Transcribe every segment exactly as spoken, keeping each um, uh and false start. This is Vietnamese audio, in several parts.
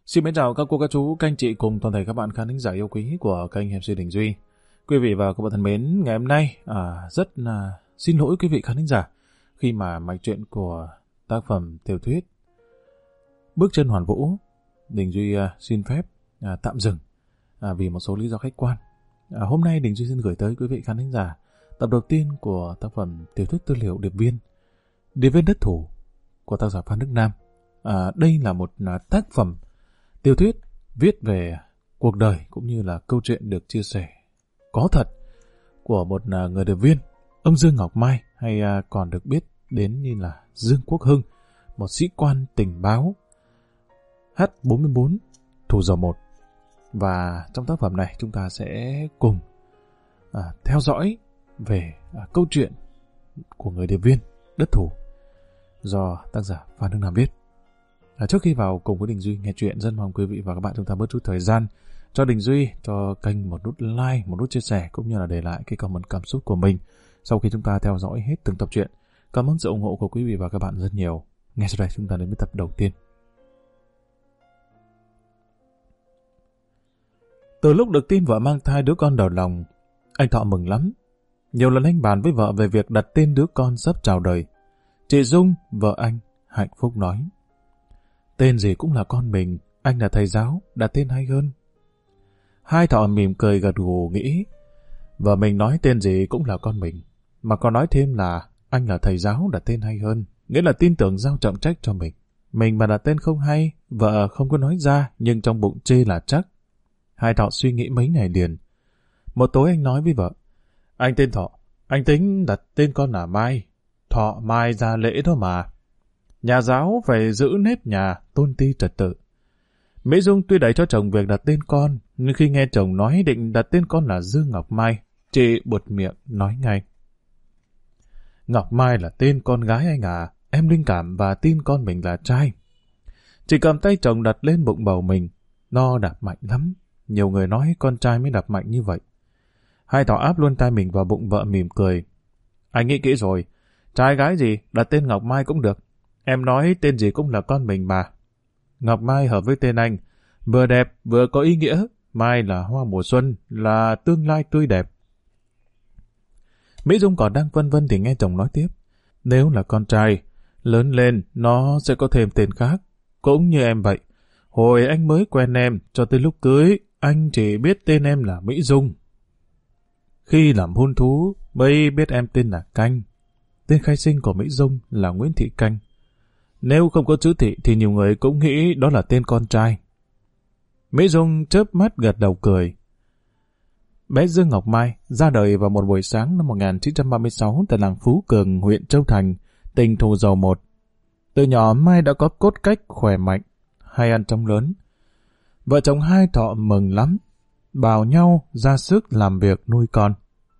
Xin mến chào các cô, các chú, các anh chị cùng toàn thể các bạn khán thính giả yêu quý của kênh em xê Đình Duy. Quý vị và các bạn thân mến, ngày hôm nay à, rất là xin lỗi quý vị khán thính giả khi mà mạch truyện của tác phẩm tiểu thuyết Bước chân hoàn vũ, Đình Duy à, xin phép à, tạm dừng à, vì một số lý do khách quan. À, hôm nay Đình Duy xin gửi tới quý vị khán thính giả tập đầu tiên của tác phẩm tiểu thuyết tư liệu Điệp viên, Điệp viên đất thủ của tác giả Phan Đức Nam. À, đây là một à, tác phẩm tiểu thuyết viết về cuộc đời cũng như là câu chuyện được chia sẻ có thật của một người điệp viên, ông Dương Ngọc Mai, hay còn được biết đến như là Dương Quốc Hưng, một sĩ quan tình báo H bốn mươi bốn Thủ dầu một. Và trong tác phẩm này chúng ta sẽ cùng à, theo dõi về à, câu chuyện của người điệp viên đất thủ do tác giả Phan Đức Nam viết. À, trước khi vào cùng với Đình Duy nghe chuyện, rất mong quý vị và các bạn chúng ta bớt chút thời gian cho Đình Duy, cho kênh một nút like, một nút chia sẻ cũng như là để lại cái comment cảm xúc của mình sau khi chúng ta theo dõi hết từng tập truyện. Cảm ơn sự ủng hộ của quý vị và các bạn rất nhiều. Ngay sau đây chúng ta đến với tập đầu tiên. Từ lúc được tin vợ mang thai đứa con đầu lòng, anh Thọ mừng lắm. Nhiều lần anh bàn với vợ về việc đặt tên đứa con sắp chào đời. Chị Dung, vợ anh, hạnh phúc nói: tên gì cũng là con mình, anh là thầy giáo, đặt tên hay hơn. Hai Thọ mỉm cười gật gù nghĩ, vợ mình nói tên gì cũng là con mình, mà còn nói thêm là anh là thầy giáo đặt tên hay hơn, nghĩa là tin tưởng giao trọng trách cho mình. Mình mà đặt tên không hay, vợ không có nói ra, nhưng trong bụng chê là chắc. Hai Thọ suy nghĩ mấy ngày liền. Một tối anh nói với vợ, anh tên Thọ, anh tính đặt tên con là Mai, Thọ Mai ra lễ đó mà. Nhà giáo phải giữ nếp nhà, tôn ti trật tự. Mỹ Dung tuy đẩy cho chồng việc đặt tên con, nhưng khi nghe chồng nói định đặt tên con là Dương Ngọc Mai, chị buột miệng nói ngay: Ngọc Mai là tên con gái anh à, em linh cảm và tin con mình là trai. Chị cầm tay chồng đặt lên bụng bầu mình, no đạp mạnh lắm, nhiều người nói con trai mới đạp mạnh như vậy. Hai Thọ áp luôn tay mình vào bụng vợ mỉm cười. Anh nghĩ kỹ rồi, trai gái gì đặt tên Ngọc Mai cũng được. Em nói tên gì cũng là con mình mà. Ngọc Mai hợp với tên anh, vừa đẹp vừa có ý nghĩa. Mai là hoa mùa xuân, là tương lai tươi đẹp. Mỹ Dung còn đang vân vân thì nghe chồng nói tiếp: nếu là con trai, lớn lên nó sẽ có thêm tên khác. Cũng như em vậy, hồi anh mới quen em, cho tới lúc cưới, anh chỉ biết tên em là Mỹ Dung. Khi làm hôn thú, mới biết em tên là Canh. Tên khai sinh của Mỹ Dung là Nguyễn Thị Canh. Nếu không có chữ Thị thì nhiều người cũng nghĩ đó là tên con trai. Mỹ Dung chớp mắt gật đầu cười. Bé Dương Ngọc Mai ra đời vào một buổi sáng năm một nghìn chín trăm ba mươi sáu tại làng Phú Cường, huyện Châu Thành, tỉnh Thủ Dầu Một. Từ nhỏ Mai đã có cốt cách khỏe mạnh, hay ăn trống lớn. Vợ chồng hai Thọ mừng lắm, bảo nhau ra sức làm việc nuôi con.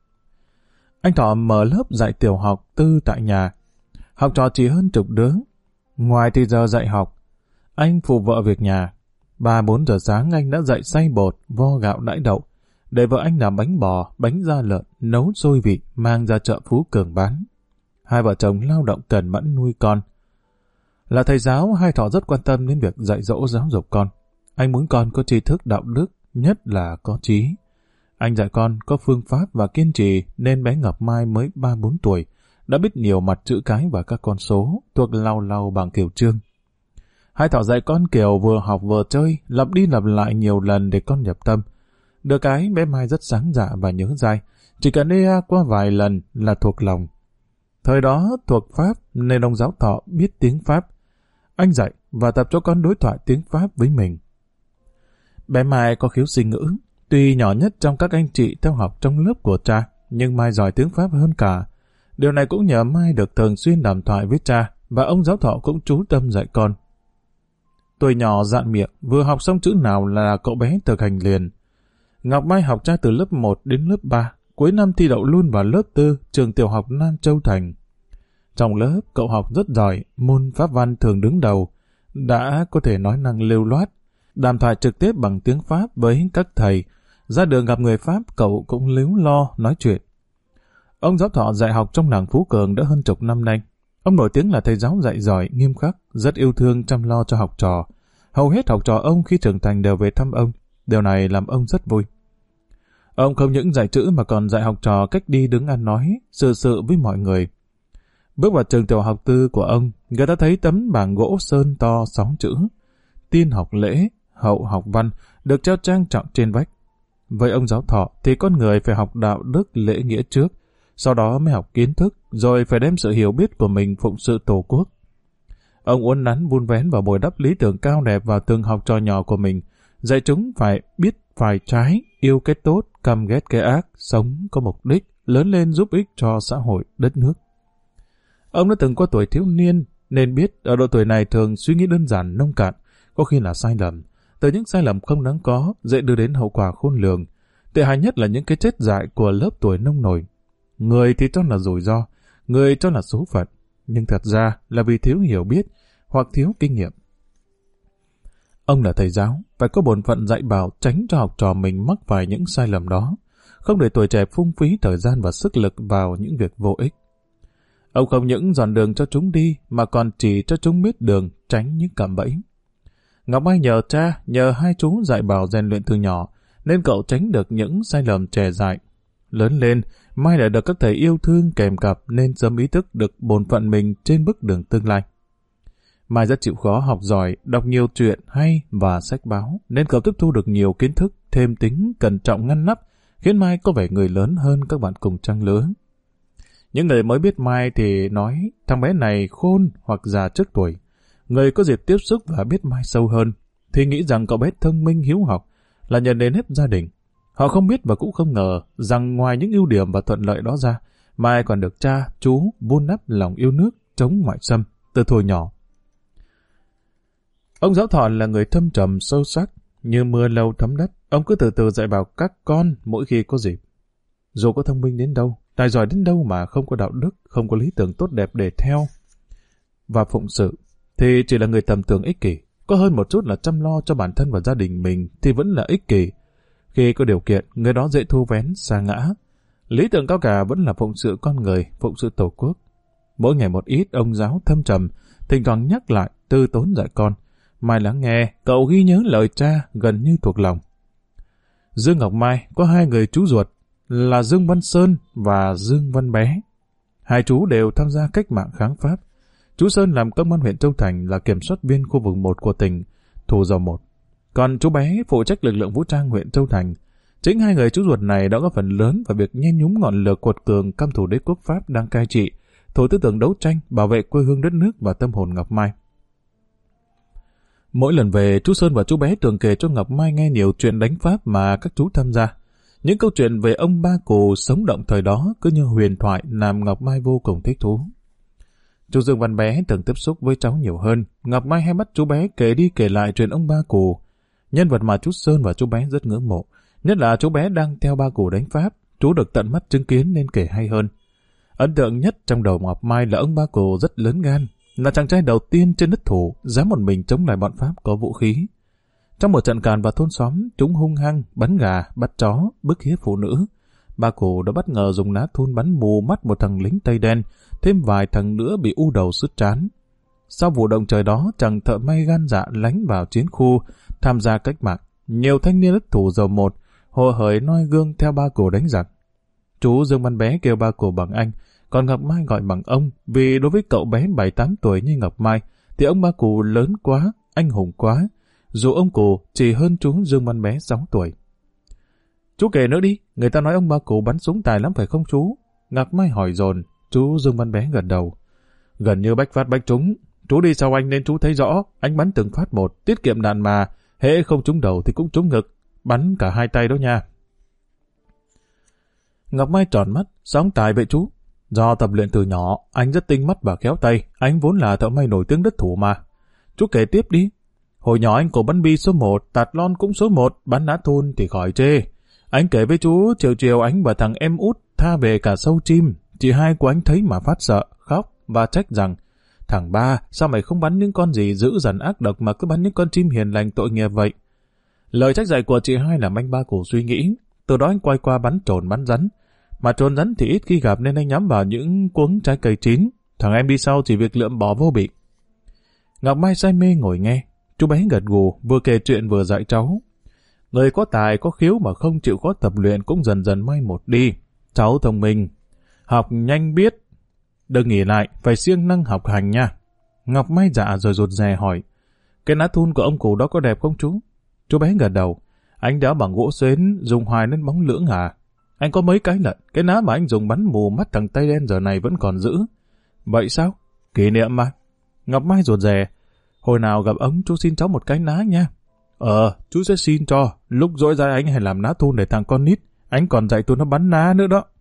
Anh Thọ mở lớp dạy tiểu học tư tại nhà, học trò chỉ hơn chục đứa. Ngoài thì giờ dạy học, anh phụ vợ việc nhà. Ba bốn giờ sáng anh đã dậy xay bột, vo gạo đãi đậu, để vợ anh làm bánh bò, bánh da lợn, nấu xôi vịt, mang ra chợ Phú Cường bán. Hai vợ chồng lao động cẩn mẫn nuôi con. Là thầy giáo, hai Thọ rất quan tâm đến việc dạy dỗ giáo dục con. Anh muốn con có tri thức đạo đức, nhất là có trí. Anh dạy con có phương pháp và kiên trì, nên bé Ngọc Mai mới ba bốn tuổi, đã biết nhiều mặt chữ cái và các con số, thuộc lau lau bằng kiểu chương. Hai Thọ dạy con kiểu vừa học vừa chơi, lặp đi lặp lại nhiều lần để con nhập tâm. Được cái bé Mai rất sáng dạ và nhớ dai, chỉ cần ea qua vài lần là thuộc lòng. Thời đó thuộc Pháp nên ông giáo Thọ biết tiếng Pháp. Anh dạy và tập cho con đối thoại tiếng Pháp với mình. Bé Mai có khiếu sinh ngữ, tuy nhỏ nhất trong các anh chị theo học trong lớp của cha, nhưng Mai giỏi tiếng Pháp hơn cả. Điều này cũng nhờ Mai được thường xuyên đàm thoại với cha, và ông giáo Thọ cũng chú tâm dạy con. Tuổi nhỏ dạn miệng, vừa học xong chữ nào là cậu bé thực hành liền. Ngọc Mai học cha từ lớp một đến lớp ba, cuối năm thi đậu luôn vào lớp tư, trường tiểu học Nam Châu Thành. Trong lớp, cậu học rất giỏi, môn Pháp văn thường đứng đầu, đã có thể nói năng lưu loát, đàm thoại trực tiếp bằng tiếng Pháp với các thầy. Ra đường gặp người Pháp, cậu cũng líu lo nói chuyện. Ông giáo Thọ dạy học trong làng Phú Cường đã hơn chục năm nay. Ông nổi tiếng là thầy giáo dạy giỏi, nghiêm khắc, rất yêu thương chăm lo cho học trò. Hầu hết học trò ông khi trưởng thành đều về thăm ông. Điều này làm ông rất vui. Ông không những dạy chữ mà còn dạy học trò cách đi đứng ăn nói, xử sự với mọi người. Bước vào trường tiểu học tư của ông, người ta thấy tấm bảng gỗ sơn to sáu chữ: Tiên học lễ, hậu học văn, được treo trang trọng trên vách. Với ông giáo thọ thì con người phải học đạo đức lễ nghĩa trước, sau đó mới học kiến thức, rồi phải đem sự hiểu biết của mình phụng sự tổ quốc. Ông uốn nắn vun vén và bồi đắp lý tưởng cao đẹp vào từng học trò nhỏ của mình, dạy chúng phải biết phải trái, yêu cái tốt, căm ghét cái ác, sống có mục đích, lớn lên giúp ích cho xã hội, đất nước. Ông đã từng qua tuổi thiếu niên, nên biết ở độ tuổi này thường suy nghĩ đơn giản nông cạn, có khi là sai lầm. Từ những sai lầm không đáng có, dễ đưa đến hậu quả khôn lường. Tệ hại nhất là những cái chết dại của lớp tuổi nông nổi. Người thì cho là rủi ro, người cho là số phận, nhưng thật ra là vì thiếu hiểu biết hoặc thiếu kinh nghiệm. Ông là thầy giáo, phải có bổn phận dạy bảo tránh cho học trò mình mắc phải những sai lầm đó, không để tuổi trẻ phung phí thời gian và sức lực vào những việc vô ích. Ông không những dọn đường cho chúng đi mà còn chỉ cho chúng biết đường, tránh những cạm bẫy. Ngọc Mai nhờ cha, nhờ hai chú dạy bảo rèn luyện từ nhỏ, nên cậu tránh được những sai lầm trẻ dại. Lớn lên, Mai đã được các thầy yêu thương kèm cặp nên sớm ý thức được bổn phận mình trên bước đường tương lai. Mai rất chịu khó học giỏi, đọc nhiều truyện hay và sách báo, nên cậu tiếp thu được nhiều kiến thức, thêm tính cẩn trọng ngăn nắp, khiến Mai có vẻ người lớn hơn các bạn cùng trang lứa. Những người mới biết Mai thì nói thằng bé này khôn hoặc già trước tuổi. Người có dịp tiếp xúc và biết Mai sâu hơn thì nghĩ rằng cậu bé thông minh hiếu học là nhờ đến hết gia đình. Họ không biết và cũng không ngờ rằng ngoài những ưu điểm và thuận lợi đó ra, Mai còn được cha, chú vun đắp lòng yêu nước, chống ngoại xâm từ thuở nhỏ. Ông giáo thọ là người thâm trầm sâu sắc, như mưa lâu thấm đất. Ông cứ từ từ dạy bảo các con mỗi khi có dịp. Dù có thông minh đến đâu, tài giỏi đến đâu mà không có đạo đức, không có lý tưởng tốt đẹp để theo và phụng sự, thì chỉ là người tầm thường ích kỷ. Có hơn một chút là chăm lo cho bản thân và gia đình mình thì vẫn là ích kỷ. Khi có điều kiện, người đó dễ thu vén, sa ngã. Lý tưởng cao cả vẫn là phụng sự con người, phụng sự tổ quốc. Mỗi ngày một ít, ông giáo thâm trầm, thỉnh thoảng nhắc lại, tư tốn dạy con. Mai lắng nghe, cậu ghi nhớ lời cha gần như thuộc lòng. Dương Ngọc Mai có hai người chú ruột là Dương Văn Sơn và Dương Văn Bé. Hai chú đều tham gia cách mạng kháng Pháp. Chú Sơn làm công an huyện Châu Thành, là kiểm soát viên khu vực một của tỉnh, Thủ Dầu Một. Còn chú Bé phụ trách lực lượng vũ trang huyện Châu Thành. Chính hai người chú ruột này đã góp phần lớn vào việc nhen nhúm ngọn lửa cuột cường căm thù đế quốc Pháp đang cai trị, thổi tư tưởng đấu tranh, bảo vệ quê hương đất nước và tâm hồn Ngọc Mai. Mỗi lần về, chú Sơn và chú Bé thường kể cho Ngọc Mai nghe nhiều chuyện đánh Pháp mà các chú tham gia. Những câu chuyện về ông Ba Cù sống động thời đó cứ như huyền thoại làm Ngọc Mai vô cùng thích thú. Chú Dương Văn Bé từng tiếp xúc với cháu nhiều hơn. Ngọc Mai hay bắt chú Bé kể đi kể lại chuyện ông Ba Cù, nhân vật mà chú Sơn và chú Bé rất ngưỡng mộ. Nhất là chú Bé đang theo Ba Cù đánh Pháp, chú được tận mắt chứng kiến nên kể hay hơn. Ấn tượng nhất trong đầu Ngọc Mai là ông Ba Cù rất lớn gan, là chàng trai đầu tiên trên đất Thủ dám một mình chống lại bọn Pháp có vũ khí. Trong một trận càn vào thôn xóm, chúng hung hăng bắn gà, bắt chó, bức hiếp phụ nữ. Ba Cù đã bất ngờ dùng ná thun bắn mù mắt một thằng lính Tây đen, thêm vài thằng nữa bị u đầu sứt trán. Sau vụ động trời đó, chàng thợ may gan dạ lánh vào chiến khu, tham gia cách mạng. Nhiều thanh niên đất Thủ Dầu Một hồ hởi noi gương theo Ba Cù đánh giặc. Chú Dương Văn Bé kêu Ba Cù bằng anh, còn Ngọc Mai gọi bằng ông, vì đối với cậu bé bảy tám tuổi như Ngọc Mai, thì ông Ba Cù lớn quá, anh hùng quá, dù ông Cù chỉ hơn chú Dương Văn Bé sáu tuổi. Chú kể nữa đi, người ta nói ông Ba Cù bắn súng tài lắm phải không chú? Ngọc Mai hỏi dồn. Chú Dương Văn Bé gật đầu. Gần như bách phát bách trúng. Chú đi sau anh nên chú thấy rõ, anh bắn từng phát một, tiết kiệm đạn mà, hễ không trúng đầu thì cũng trúng ngực, bắn cả hai tay đó nha. Ngọc Mai tròn mắt, sóng tài vậy chú. Do tập luyện từ nhỏ, anh rất tinh mắt và khéo tay, anh vốn là thợ may nổi tiếng đất Thủ mà. Chú kể tiếp đi. Hồi nhỏ anh cổ bắn bi số một, tạt lon cũng số một, bắn ná thun thì khỏi chê. Anh kể với chú, chiều chiều anh và thằng em út tha về cả sâu chim. Chị hai của anh thấy mà phát sợ, khóc và trách rằng thằng ba, sao mày không bắn những con gì dữ dằn ác độc mà cứ bắn những con chim hiền lành tội nghiệp vậy? Lời trách dạy của chị hai làm anh Ba Cù suy nghĩ. Từ đó anh quay qua bắn trồn bắn rắn. Mà trồn rắn thì ít khi gặp nên anh nhắm vào những cuống trái cây chín. Thằng em đi sau chỉ việc lượm bỏ vô bị. Ngọc Mai say mê ngồi nghe. Chú bé gật gù, vừa kể chuyện vừa dạy cháu. Người có tài, có khiếu mà không chịu khó tập luyện cũng dần dần mai một đi. Cháu thông minh, học nhanh biết. Đừng nghỉ lại, phải siêng năng học hành nha. Ngọc Mai dạ rồi rụt rè hỏi. Cái ná thun của ông cụ đó có đẹp không chú? Chú bé gật đầu. Anh đéo bằng gỗ xến, dùng hoài nên bóng lưỡng à? Anh có mấy cái lận, cái ná mà anh dùng bắn mù mắt thằng Tây Đen giờ này vẫn còn giữ. Vậy sao? Kỷ niệm mà. Ngọc Mai rụt rè. Hồi nào gặp ông chú xin cháu một cái ná nha. Ờ, chú sẽ xin cho. Lúc dỗi ra anh hay làm ná thun để thằng con nít. Anh còn dạy tụi nó bắn ná nữa đó.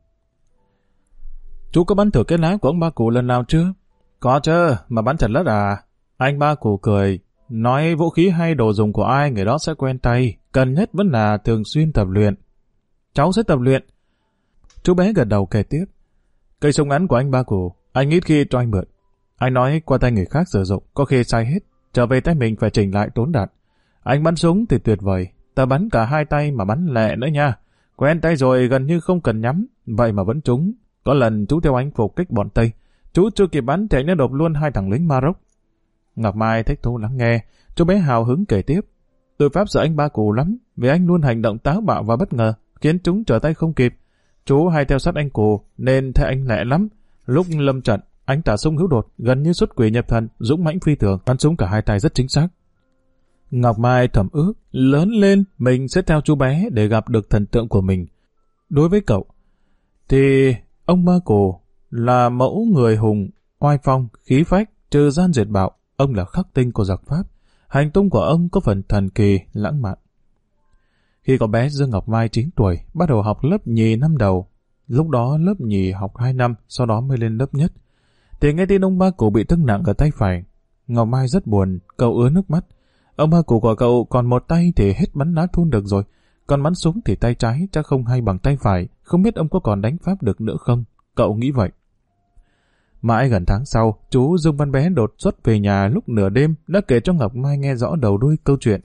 Chú có bắn thử cái ná của ông ba cụ lần nào chưa? Có chứ, mà bắn chật lất à? Anh ba cụ cười. Nói vũ khí hay đồ dùng của ai người đó sẽ quen tay. Cần nhất vẫn là thường xuyên tập luyện. Cháu sẽ tập luyện. Chú bé gật đầu kể tiếp. Cây súng ngắn của anh ba cụ, anh ít khi cho anh mượn. Anh nói qua tay người khác sử dụng, có khi sai hết. Trở về tay mình phải chỉnh lại tốn đạn. Anh bắn súng thì tuyệt vời. Ta bắn cả hai tay mà bắn lẹ nữa nha. Quen tay rồi gần như không cần nhắm. Vậy mà vẫn trúng. Có lần chú theo anh phục kích bọn Tây. Chú chưa kịp bắn chạy nó đột luôn hai thằng lính Maroc. Ngọc Mai thích thú lắng nghe. Chú bé hào hứng kể tiếp. Tôi Pháp sợ anh ba cụ lắm. Vì anh luôn hành động táo bạo và bất ngờ, khiến chúng trở tay không kịp. Chú hay theo sát anh cụ nên thấy anh lẹ lắm. Lúc lâm trận, anh tả súng hữu đột, gần như xuất quỷ nhập thần, dũng mãnh phi thường, bắn súng cả hai tay rất chính xác. Ngọc Mai thầm ước, lớn lên mình sẽ theo chú bé để gặp được thần tượng của mình. Đối với cậu, thì ông ba cụ là mẫu người hùng, oai phong, khí phách, trừ gian diệt bạo. Ông là khắc tinh của giặc Pháp. Hành tung của ông có phần thần kỳ, lãng mạn. Khi có bé Dương Ngọc Mai chín tuổi, bắt đầu học lớp nhì năm đầu. Lúc đó lớp nhì học hai năm, sau đó mới lên lớp nhất. Thì nghe tin ông ba cụ bị thương nặng ở tay phải. Ngọc Mai rất buồn, cậu ứa nước mắt. Ông ba cụ của cậu còn một tay thì hết bắn ná thun được rồi. Còn bắn súng thì tay trái chắc không hay bằng tay phải. Không biết ông có còn đánh Pháp được nữa không? Cậu nghĩ vậy. Mãi gần tháng sau, chú Dương Văn Bé đột xuất về nhà lúc nửa đêm đã kể cho Ngọc Mai nghe rõ đầu đuôi câu chuyện.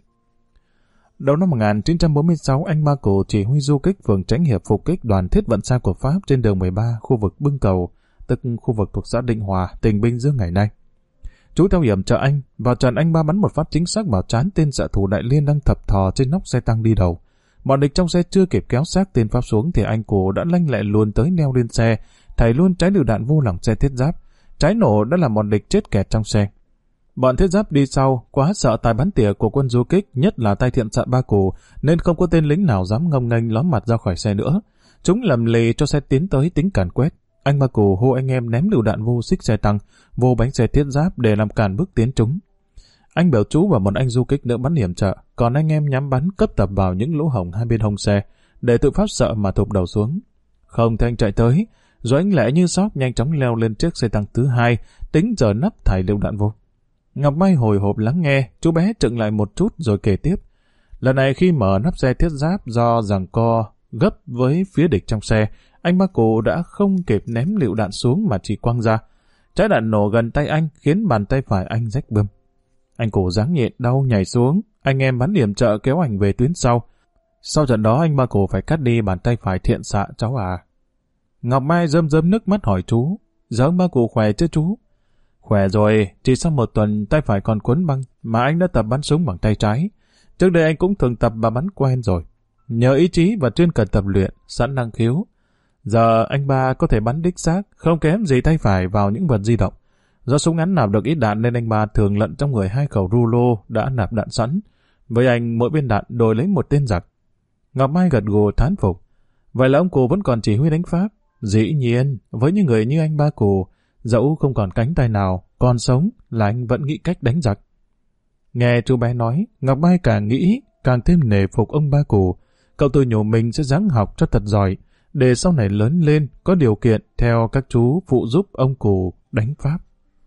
Đầu năm một nghìn chín trăm bốn mươi sáu, anh ba cụ chỉ huy du kích phường Chánh Hiệp phục kích đoàn thiết vận xa của Pháp trên đường mười ba, khu vực Bưng Cầu, tức khu vực thuộc xã Định Hòa, tỉnh Bình Dương ngày nay. Chú theo hiểm trợ anh, vào trận anh ba bắn một phát chính xác vào trán tên xạ thủ Đại Liên đang thập thò trên nóc xe tăng đi đầu. Bọn địch trong xe chưa kịp kéo xác tên Pháp xuống thì anh cụ đã lanh lẹ luồn tới neo lên xe, thảy luôn trái lựu đạn vô lòng xe thiết giáp. Trái nổ đã làm bọn địch chết kẹt trong xe. Bọn thiết giáp đi sau, quá sợ tài bắn tỉa của quân du kích, nhất là tay thiện xạ ba cụ, nên không có tên lính nào dám ngông nghênh lóm mặt ra khỏi xe nữa. Chúng lầm lì cho xe tiến tới tính càn quét. Anh ba cụ hô anh em ném lựu đạn vô xích xe tăng, vô bánh xe thiết giáp để làm cản bước tiến chúng. Anh biểu chú và một anh du kích nữa bắn hiểm trợ, còn anh em nhắm bắn cấp tập vào những lỗ hổng hai bên hông xe, để tự Pháp sợ mà thụp đầu xuống. Không thì anh chạy tới, rồi anh lẹ như sóc nhanh chóng leo lên chiếc xe tăng thứ hai, tính giờ nắp thải lựu đạn vô. Ngọc Mai hồi hộp lắng nghe, chú bé chững lại một chút rồi kể tiếp. Lần này khi mở nắp xe thiết giáp do giằng co gấp với phía địch trong xe, anh ba cụ đã không kịp ném lựu đạn xuống mà chỉ quăng ra. Trái đạn nổ gần tay anh khiến bàn tay phải anh rách bươm. Anh cụ giáng nhện đau nhảy xuống, anh em bắn điểm trợ kéo anh về tuyến sau. Sau trận đó anh ba cụ phải cắt đi bàn tay phải thiện xạ cháu à. Ngọc Mai rơm rơm nước mắt hỏi chú, giờ ông ba cụ khỏe chứ chú? Khỏe rồi, chỉ sau một tuần tay phải còn quấn băng mà anh đã tập bắn súng bằng tay trái. Trước đây anh cũng thường tập và bắn quen rồi. Nhờ ý chí và chuyên cần tập luyện, sẵn năng khiếu. Giờ anh ba có thể bắn đích xác, không kém gì tay phải vào những vật di động. Do súng ngắn nạp được ít đạn nên anh ba thường lận trong người hai khẩu rulo đã nạp đạn sẵn. Với anh mỗi viên đạn đổi lấy một tên giặc. Ngọc Mai gật gù thán phục. Vậy là ông cụ vẫn còn chỉ huy đánh Pháp. Dĩ nhiên, với những người như anh ba cụ, dẫu không còn cánh tay nào, còn sống là anh vẫn nghĩ cách đánh giặc. Nghe chú bé nói, Ngọc Mai càng nghĩ, càng thêm nể phục ông ba cụ. Cậu tự nhủ mình sẽ ráng học cho thật giỏi, để sau này lớn lên có điều kiện theo các chú phụ giúp ông cụ đánh Pháp.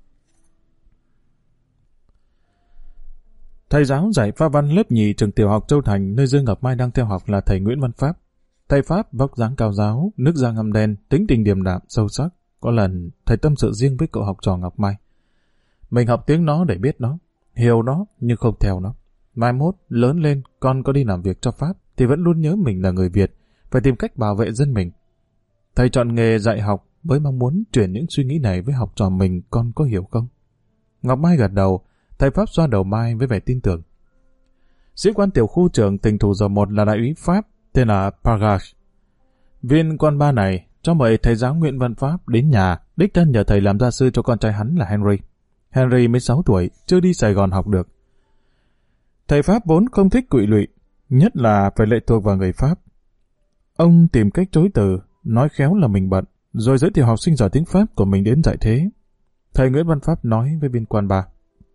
Thầy giáo dạy Pháp văn lớp nhì trường tiểu học Châu Thành nơi Dương Ngọc Mai đang theo học là thầy Nguyễn Văn Pháp. Thầy Pháp vóc dáng cao giáo, nước da ngăm đen, tính tình điềm đạm, sâu sắc. Có lần thầy tâm sự riêng với cậu học trò Ngọc Mai. Mình học tiếng nó để biết nó, hiểu nó nhưng không theo nó. Mai mốt, lớn lên, con có đi làm việc cho Pháp thì vẫn luôn nhớ mình là người Việt, phải tìm cách bảo vệ dân mình. Thầy chọn nghề dạy học với mong muốn truyền những suy nghĩ này với học trò mình, con có hiểu không? Ngọc Mai gật đầu, Thầy Pháp xoa đầu Mai với vẻ tin tưởng. Sĩ quan tiểu khu trưởng tỉnh Thủ Dầu Một là đại úy Pháp tên là Pargas. Viên quan ba này cho mời thầy giáo Nguyễn Văn Pháp đến nhà, đích thân nhờ thầy làm gia sư cho con trai hắn là Henry. Henry mới sáu tuổi, chưa đi Sài Gòn học được. Thầy Pháp vốn không thích quỵ lụy, nhất là phải lệ thuộc vào người Pháp. Ông tìm cách chối từ, nói khéo là mình bận, rồi giới thiệu học sinh giỏi tiếng Pháp của mình đến dạy thế. Thầy Nguyễn Văn Pháp nói với viên quan ba: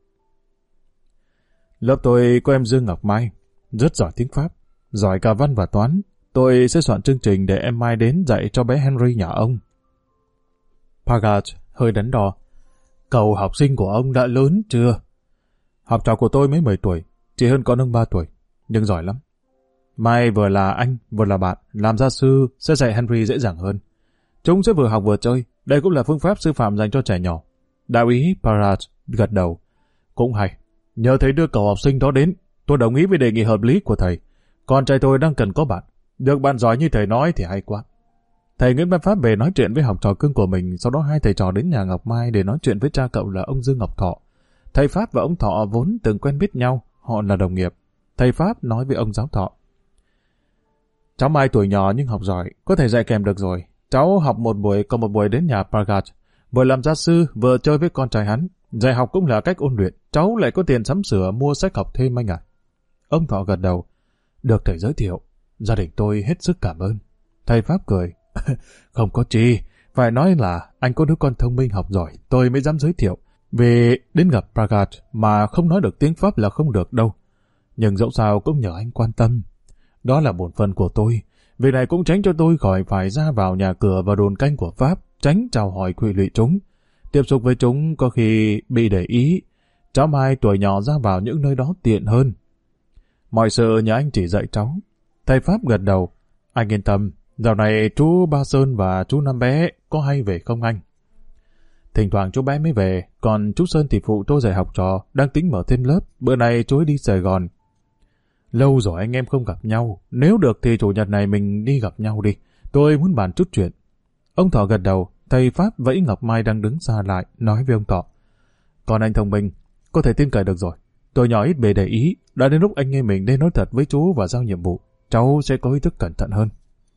lớp tôi có em Dương Ngọc Mai, rất giỏi tiếng Pháp, giỏi cả văn và toán. Tôi sẽ soạn chương trình để em Mai đến dạy cho bé Henry nhà ông. Pagat hơi đắn đo. Cậu học sinh của ông đã lớn chưa? Học trò của tôi mới mười tuổi, chỉ hơn con ông ba tuổi, nhưng giỏi lắm. Mai vừa là anh, vừa là bạn, làm gia sư sẽ dạy Henry dễ dàng hơn. Chúng sẽ vừa học vừa chơi, đây cũng là phương pháp sư phạm dành cho trẻ nhỏ. Đại úy Pagat gật đầu. Cũng hay, nhờ thầy đưa cậu học sinh đó đến, tôi đồng ý với đề nghị hợp lý của thầy. Con trai tôi đang cần có bạn, được bạn giỏi như thầy nói thì hay quá. Thầy Nguyễn Văn Pháp về nói chuyện với học trò cưng của mình, sau đó hai thầy trò đến nhà Ngọc Mai để nói chuyện với cha cậu là ông Dương Ngọc Thọ. Thầy Pháp và ông Thọ vốn từng quen biết nhau, họ là đồng nghiệp. Thầy Pháp nói với ông giáo Thọ: cháu Mai tuổi nhỏ nhưng học giỏi, có thể dạy kèm được rồi. Cháu học một buổi, còn một buổi đến nhà Pagat, vừa làm gia sư, vừa chơi với con trai hắn. Dạy học cũng là cách ôn luyện, cháu lại có tiền sắm sửa mua sách học thêm anh ạ. Ông Thọ gật đầu. Được thầy giới thiệu, gia đình tôi hết sức cảm ơn. Thầy Pháp cười. Không có chi, phải nói là anh có đứa con thông minh học giỏi, tôi mới dám giới thiệu. Vì đến gặp Pagat mà không nói được tiếng Pháp là không được đâu. Nhưng dẫu sao cũng nhờ anh quan tâm. Đó là bổn phận của tôi. Việc này cũng tránh cho tôi khỏi phải ra vào nhà cửa và đồn canh của Pháp, tránh chào hỏi quỵ lụy chúng. Tiếp xúc với chúng có khi bị để ý. Cháu Mai tuổi nhỏ ra vào những nơi đó tiện hơn. Mọi sự nhờ anh chỉ dạy cháu. Thầy Pháp gật đầu. Anh yên tâm, dạo này chú Ba Sơn và chú Năm Bé có hay về không anh? Thỉnh thoảng chú bé mới về, còn chú Sơn thì phụ tôi dạy học trò, đang tính mở thêm lớp. Bữa nay chú ấy đi Sài Gòn. Lâu rồi anh em không gặp nhau, nếu được thì chủ nhật này mình đi gặp nhau đi. Tôi muốn bàn chút chuyện. Ông Thọ gật đầu. Thầy Pháp vẫy Ngọc Mai đang đứng xa lại, nói với ông Thọ: còn anh thông minh, có thể tin cậy được rồi. Tôi nhỏ ít bề để ý, đã đến lúc anh em mình nên nói thật với chú và giao nhiệm vụ. Cháu sẽ có ý thức cẩn thận hơn.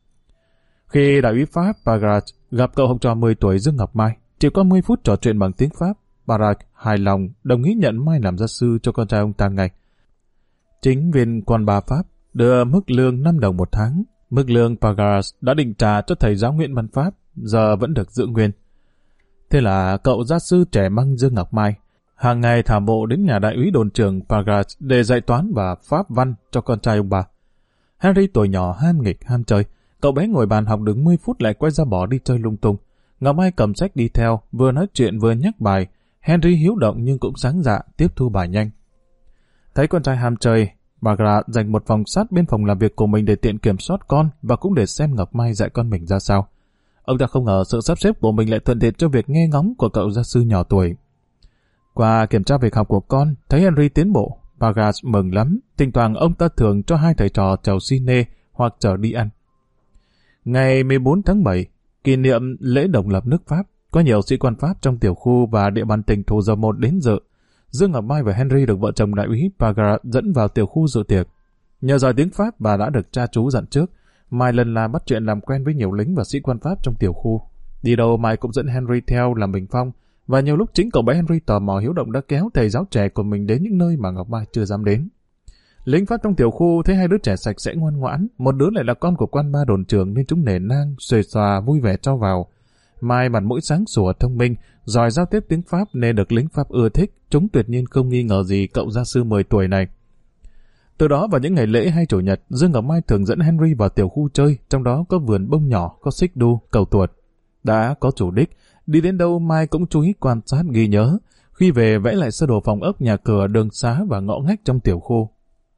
Khi đại úy Pháp Pagat gặp cậu học trò mười tuổi Dương Ngọc Mai, chỉ có mười phút trò chuyện bằng tiếng Pháp, Pagat hài lòng đồng ý nhận Mai làm gia sư cho con trai ông ta ngay. Chính viên quan bà Pháp đưa mức lương năm đồng một tháng. Mức lương Pagat đã định trả cho thầy giáo Nguyễn Văn Pháp, giờ vẫn được giữ nguyên. Thế là cậu gia sư trẻ măng Dương Ngọc Mai hàng ngày thả bộ đến nhà đại úy đồn trưởng Pagat để dạy toán và pháp văn cho con trai ông bà. Henry tuổi nhỏ ham nghịch ham chơi, cậu bé ngồi bàn học đứng mười phút lại quay ra bỏ đi chơi lung tung. Ngọc Mai cầm sách đi theo, vừa nói chuyện vừa nhắc bài. Henry hiếu động nhưng cũng sáng dạ, tiếp thu bài nhanh. Thấy con trai ham chơi, Pagat dành một phòng sát bên phòng làm việc của mình để tiện kiểm soát con và cũng để xem Ngọc Mai dạy con mình ra sao. Ông ta không ngờ sự sắp xếp của mình lại thuận tiện cho việc nghe ngóng của cậu gia sư nhỏ tuổi. Qua kiểm tra việc học của con, thấy Henry tiến bộ, Pagat mừng lắm. Thỉnh thoảng ông ta thường cho hai thầy trò chầu cine hoặc chở đi ăn. Ngày mười bốn tháng bảy, kỷ niệm lễ độc lập nước Pháp, có nhiều sĩ quan Pháp trong tiểu khu và địa bàn tỉnh Thủ Dầu Một đến dự. Dương Ngọc Mai và Henry được vợ chồng đại úy Pagat dẫn vào tiểu khu dự tiệc. Nhờ giỏi tiếng Pháp và đã được cha chú dặn trước, Mai lần là bắt chuyện làm quen với nhiều lính và sĩ quan Pháp trong tiểu khu. Đi đâu Mai cũng dẫn Henry theo làm bình phong, và nhiều lúc chính cậu bé Henry tò mò hiếu động đã kéo thầy giáo trẻ của mình đến những nơi mà Ngọc Mai chưa dám đến. Lính Pháp trong tiểu khu thấy hai đứa trẻ sạch sẽ ngoan ngoãn, một đứa lại là con của quan ba đồn trưởng nên chúng nể nang, xuề xòa vui vẻ cho vào. Mai mặt mũi sáng sủa thông minh, giỏi giao tiếp tiếng Pháp nên được lính Pháp ưa thích, chúng tuyệt nhiên không nghi ngờ gì cậu gia sư mười tuổi này. Từ đó vào những ngày lễ hay chủ nhật, Dương Ngọc Mai thường dẫn Henry vào tiểu khu chơi, trong đó có vườn bông nhỏ, có xích đu, cầu tuột. Đã có chủ đích, đi đến đâu Mai cũng chú ý quan sát ghi nhớ, khi về vẽ lại sơ đồ phòng ốc, nhà cửa, đường xá và ngõ ngách trong tiểu khu.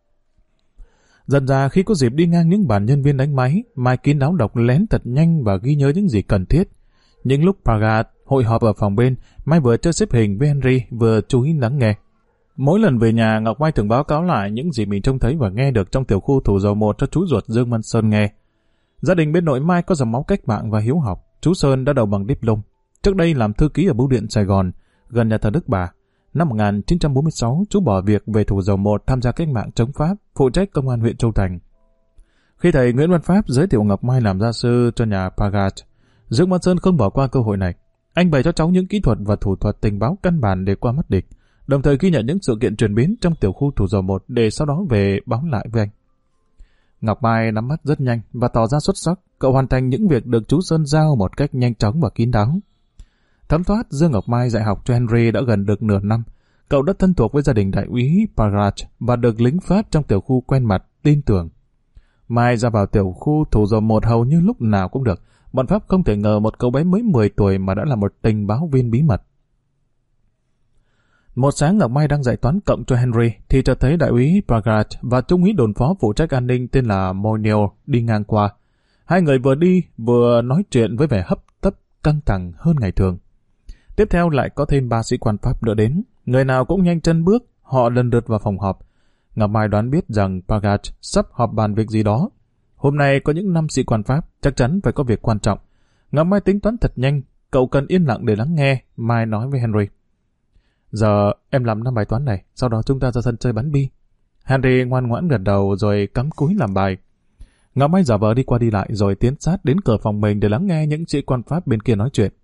Dần ra khi có dịp đi ngang những bàn nhân viên đánh máy, Mai kín đáo đọc lén thật nhanh và ghi nhớ những gì cần thiết. Những lúc Pagat hội họp ở phòng bên, Mai vừa chơi xếp hình với Henry vừa chú ý lắng nghe. Mỗi lần về nhà, Ngọc Mai thường báo cáo lại những gì mình trông thấy và nghe được trong tiểu khu Thủ Dầu Một cho chú ruột Dương Văn Sơn nghe. Gia đình bên nội Mai có dòng máu cách mạng và hiếu học. Chú Sơn đã đầu bằng diplôm. Trước đây làm thư ký ở bưu điện Sài Gòn, gần nhà thờ Đức Bà. Năm một nghìn chín trăm bốn mươi sáu, chú bỏ việc về Thủ Dầu Một tham gia cách mạng chống Pháp, phụ trách công an huyện Châu Thành. Khi thầy Nguyễn Văn Pháp giới thiệu Ngọc Mai làm gia sư cho nhà Pagat, Dương Văn Sơn không bỏ qua cơ hội này. Anh bày cho cháu những kỹ thuật và thủ thuật tình báo căn bản để qua mắt địch, đồng thời ghi nhận những sự kiện chuyển biến trong tiểu khu Thủ Dầu Một để sau đó về báo lại với anh. Ngọc Mai nắm bắt rất nhanh và tỏ ra xuất sắc. Cậu hoàn thành những việc được chú Sơn giao một cách nhanh chóng và kín đáo. Thấm thoát, Dương Ngọc Mai dạy học cho Henry đã gần được nửa năm. Cậu đã thân thuộc với gia đình đại úy Pagat và được lính Pháp trong tiểu khu quen mặt, tin tưởng. Mai ra vào tiểu khu Thủ Dầu Một hầu như lúc nào cũng được. Bọn Pháp không thể ngờ một cậu bé mới mười tuổi mà đã là một tình báo viên bí mật. Một sáng Ngọc Mai đang dạy toán cộng cho Henry thì chợt thấy đại úy Pagat và trung úy đồn phó phụ trách an ninh tên là Monio đi ngang qua. Hai người vừa đi vừa nói chuyện với vẻ hấp tấp căng thẳng hơn ngày thường. Tiếp theo lại có thêm ba sĩ quan Pháp nữa đến. Người nào cũng nhanh chân bước, họ lần lượt vào phòng họp. Ngọc Mai đoán biết rằng Pagat sắp họp bàn việc gì đó. Hôm nay có những năm sĩ quan Pháp, chắc chắn phải có việc quan trọng. Ngọc Mai tính toán thật nhanh, cậu cần yên lặng để lắng nghe. Mai nói với Henry: Giờ em làm năm bài toán này, sau đó chúng ta ra sân chơi bắn bi. Henry ngoan ngoãn gật đầu rồi cắm cúi làm bài. Ngọc Mai giả vờ đi qua đi lại rồi tiến sát đến cửa phòng mình để lắng nghe những sĩ quan Pháp bên kia nói chuyện.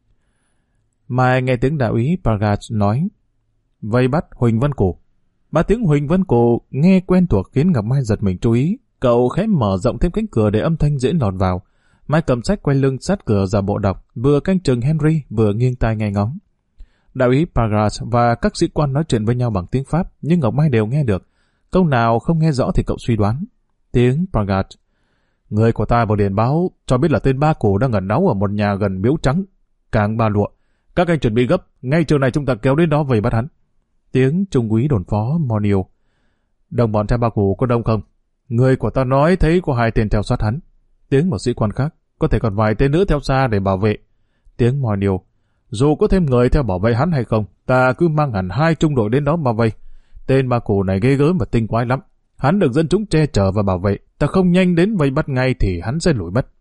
Mai nghe tiếng đại úy Pagat nói: Vây bắt Huỳnh Văn Cổ. Ba tiếng Huỳnh Văn Cổ nghe quen thuộc khiến Ngọc Mai giật mình chú ý. Cậu khẽ mở rộng thêm cánh cửa để âm thanh dễ lọt vào. Mai cầm sách quay lưng sát cửa giả bộ đọc, vừa canh chừng Henry vừa nghiêng tai nghe ngóng. Đại úy Pagat và các sĩ quan nói chuyện với nhau bằng tiếng Pháp, nhưng Ngọc Mai đều nghe được. Câu nào không nghe rõ thì cậu suy đoán. Tiếng Pagat: Người của ta vừa điện báo cho biết là tên Ba Cổ đang ẩn náu ở một nhà gần miếu trắng, Cảng Ba Lụa. Các anh chuẩn bị gấp, ngay chiều này chúng ta kéo đến đó về bắt hắn. Tiếng trung úy đồn phó Monio: Đồng bọn theo Ba Cổ có đông không? Người của ta nói thấy có hai tên theo sát hắn. Tiếng một sĩ quan khác: Có thể còn vài tên nữa theo xa để bảo vệ. Tiếng Monio: Dù có thêm người theo bảo vệ hắn hay không, ta cứ mang hẳn hai trung đội đến đó bao vây. Tên Ba Cổ này ghê gớm và tinh quái lắm. Hắn được dân chúng che chở và bảo vệ. Ta không nhanh đến vây bắt ngay thì hắn sẽ lùi mất.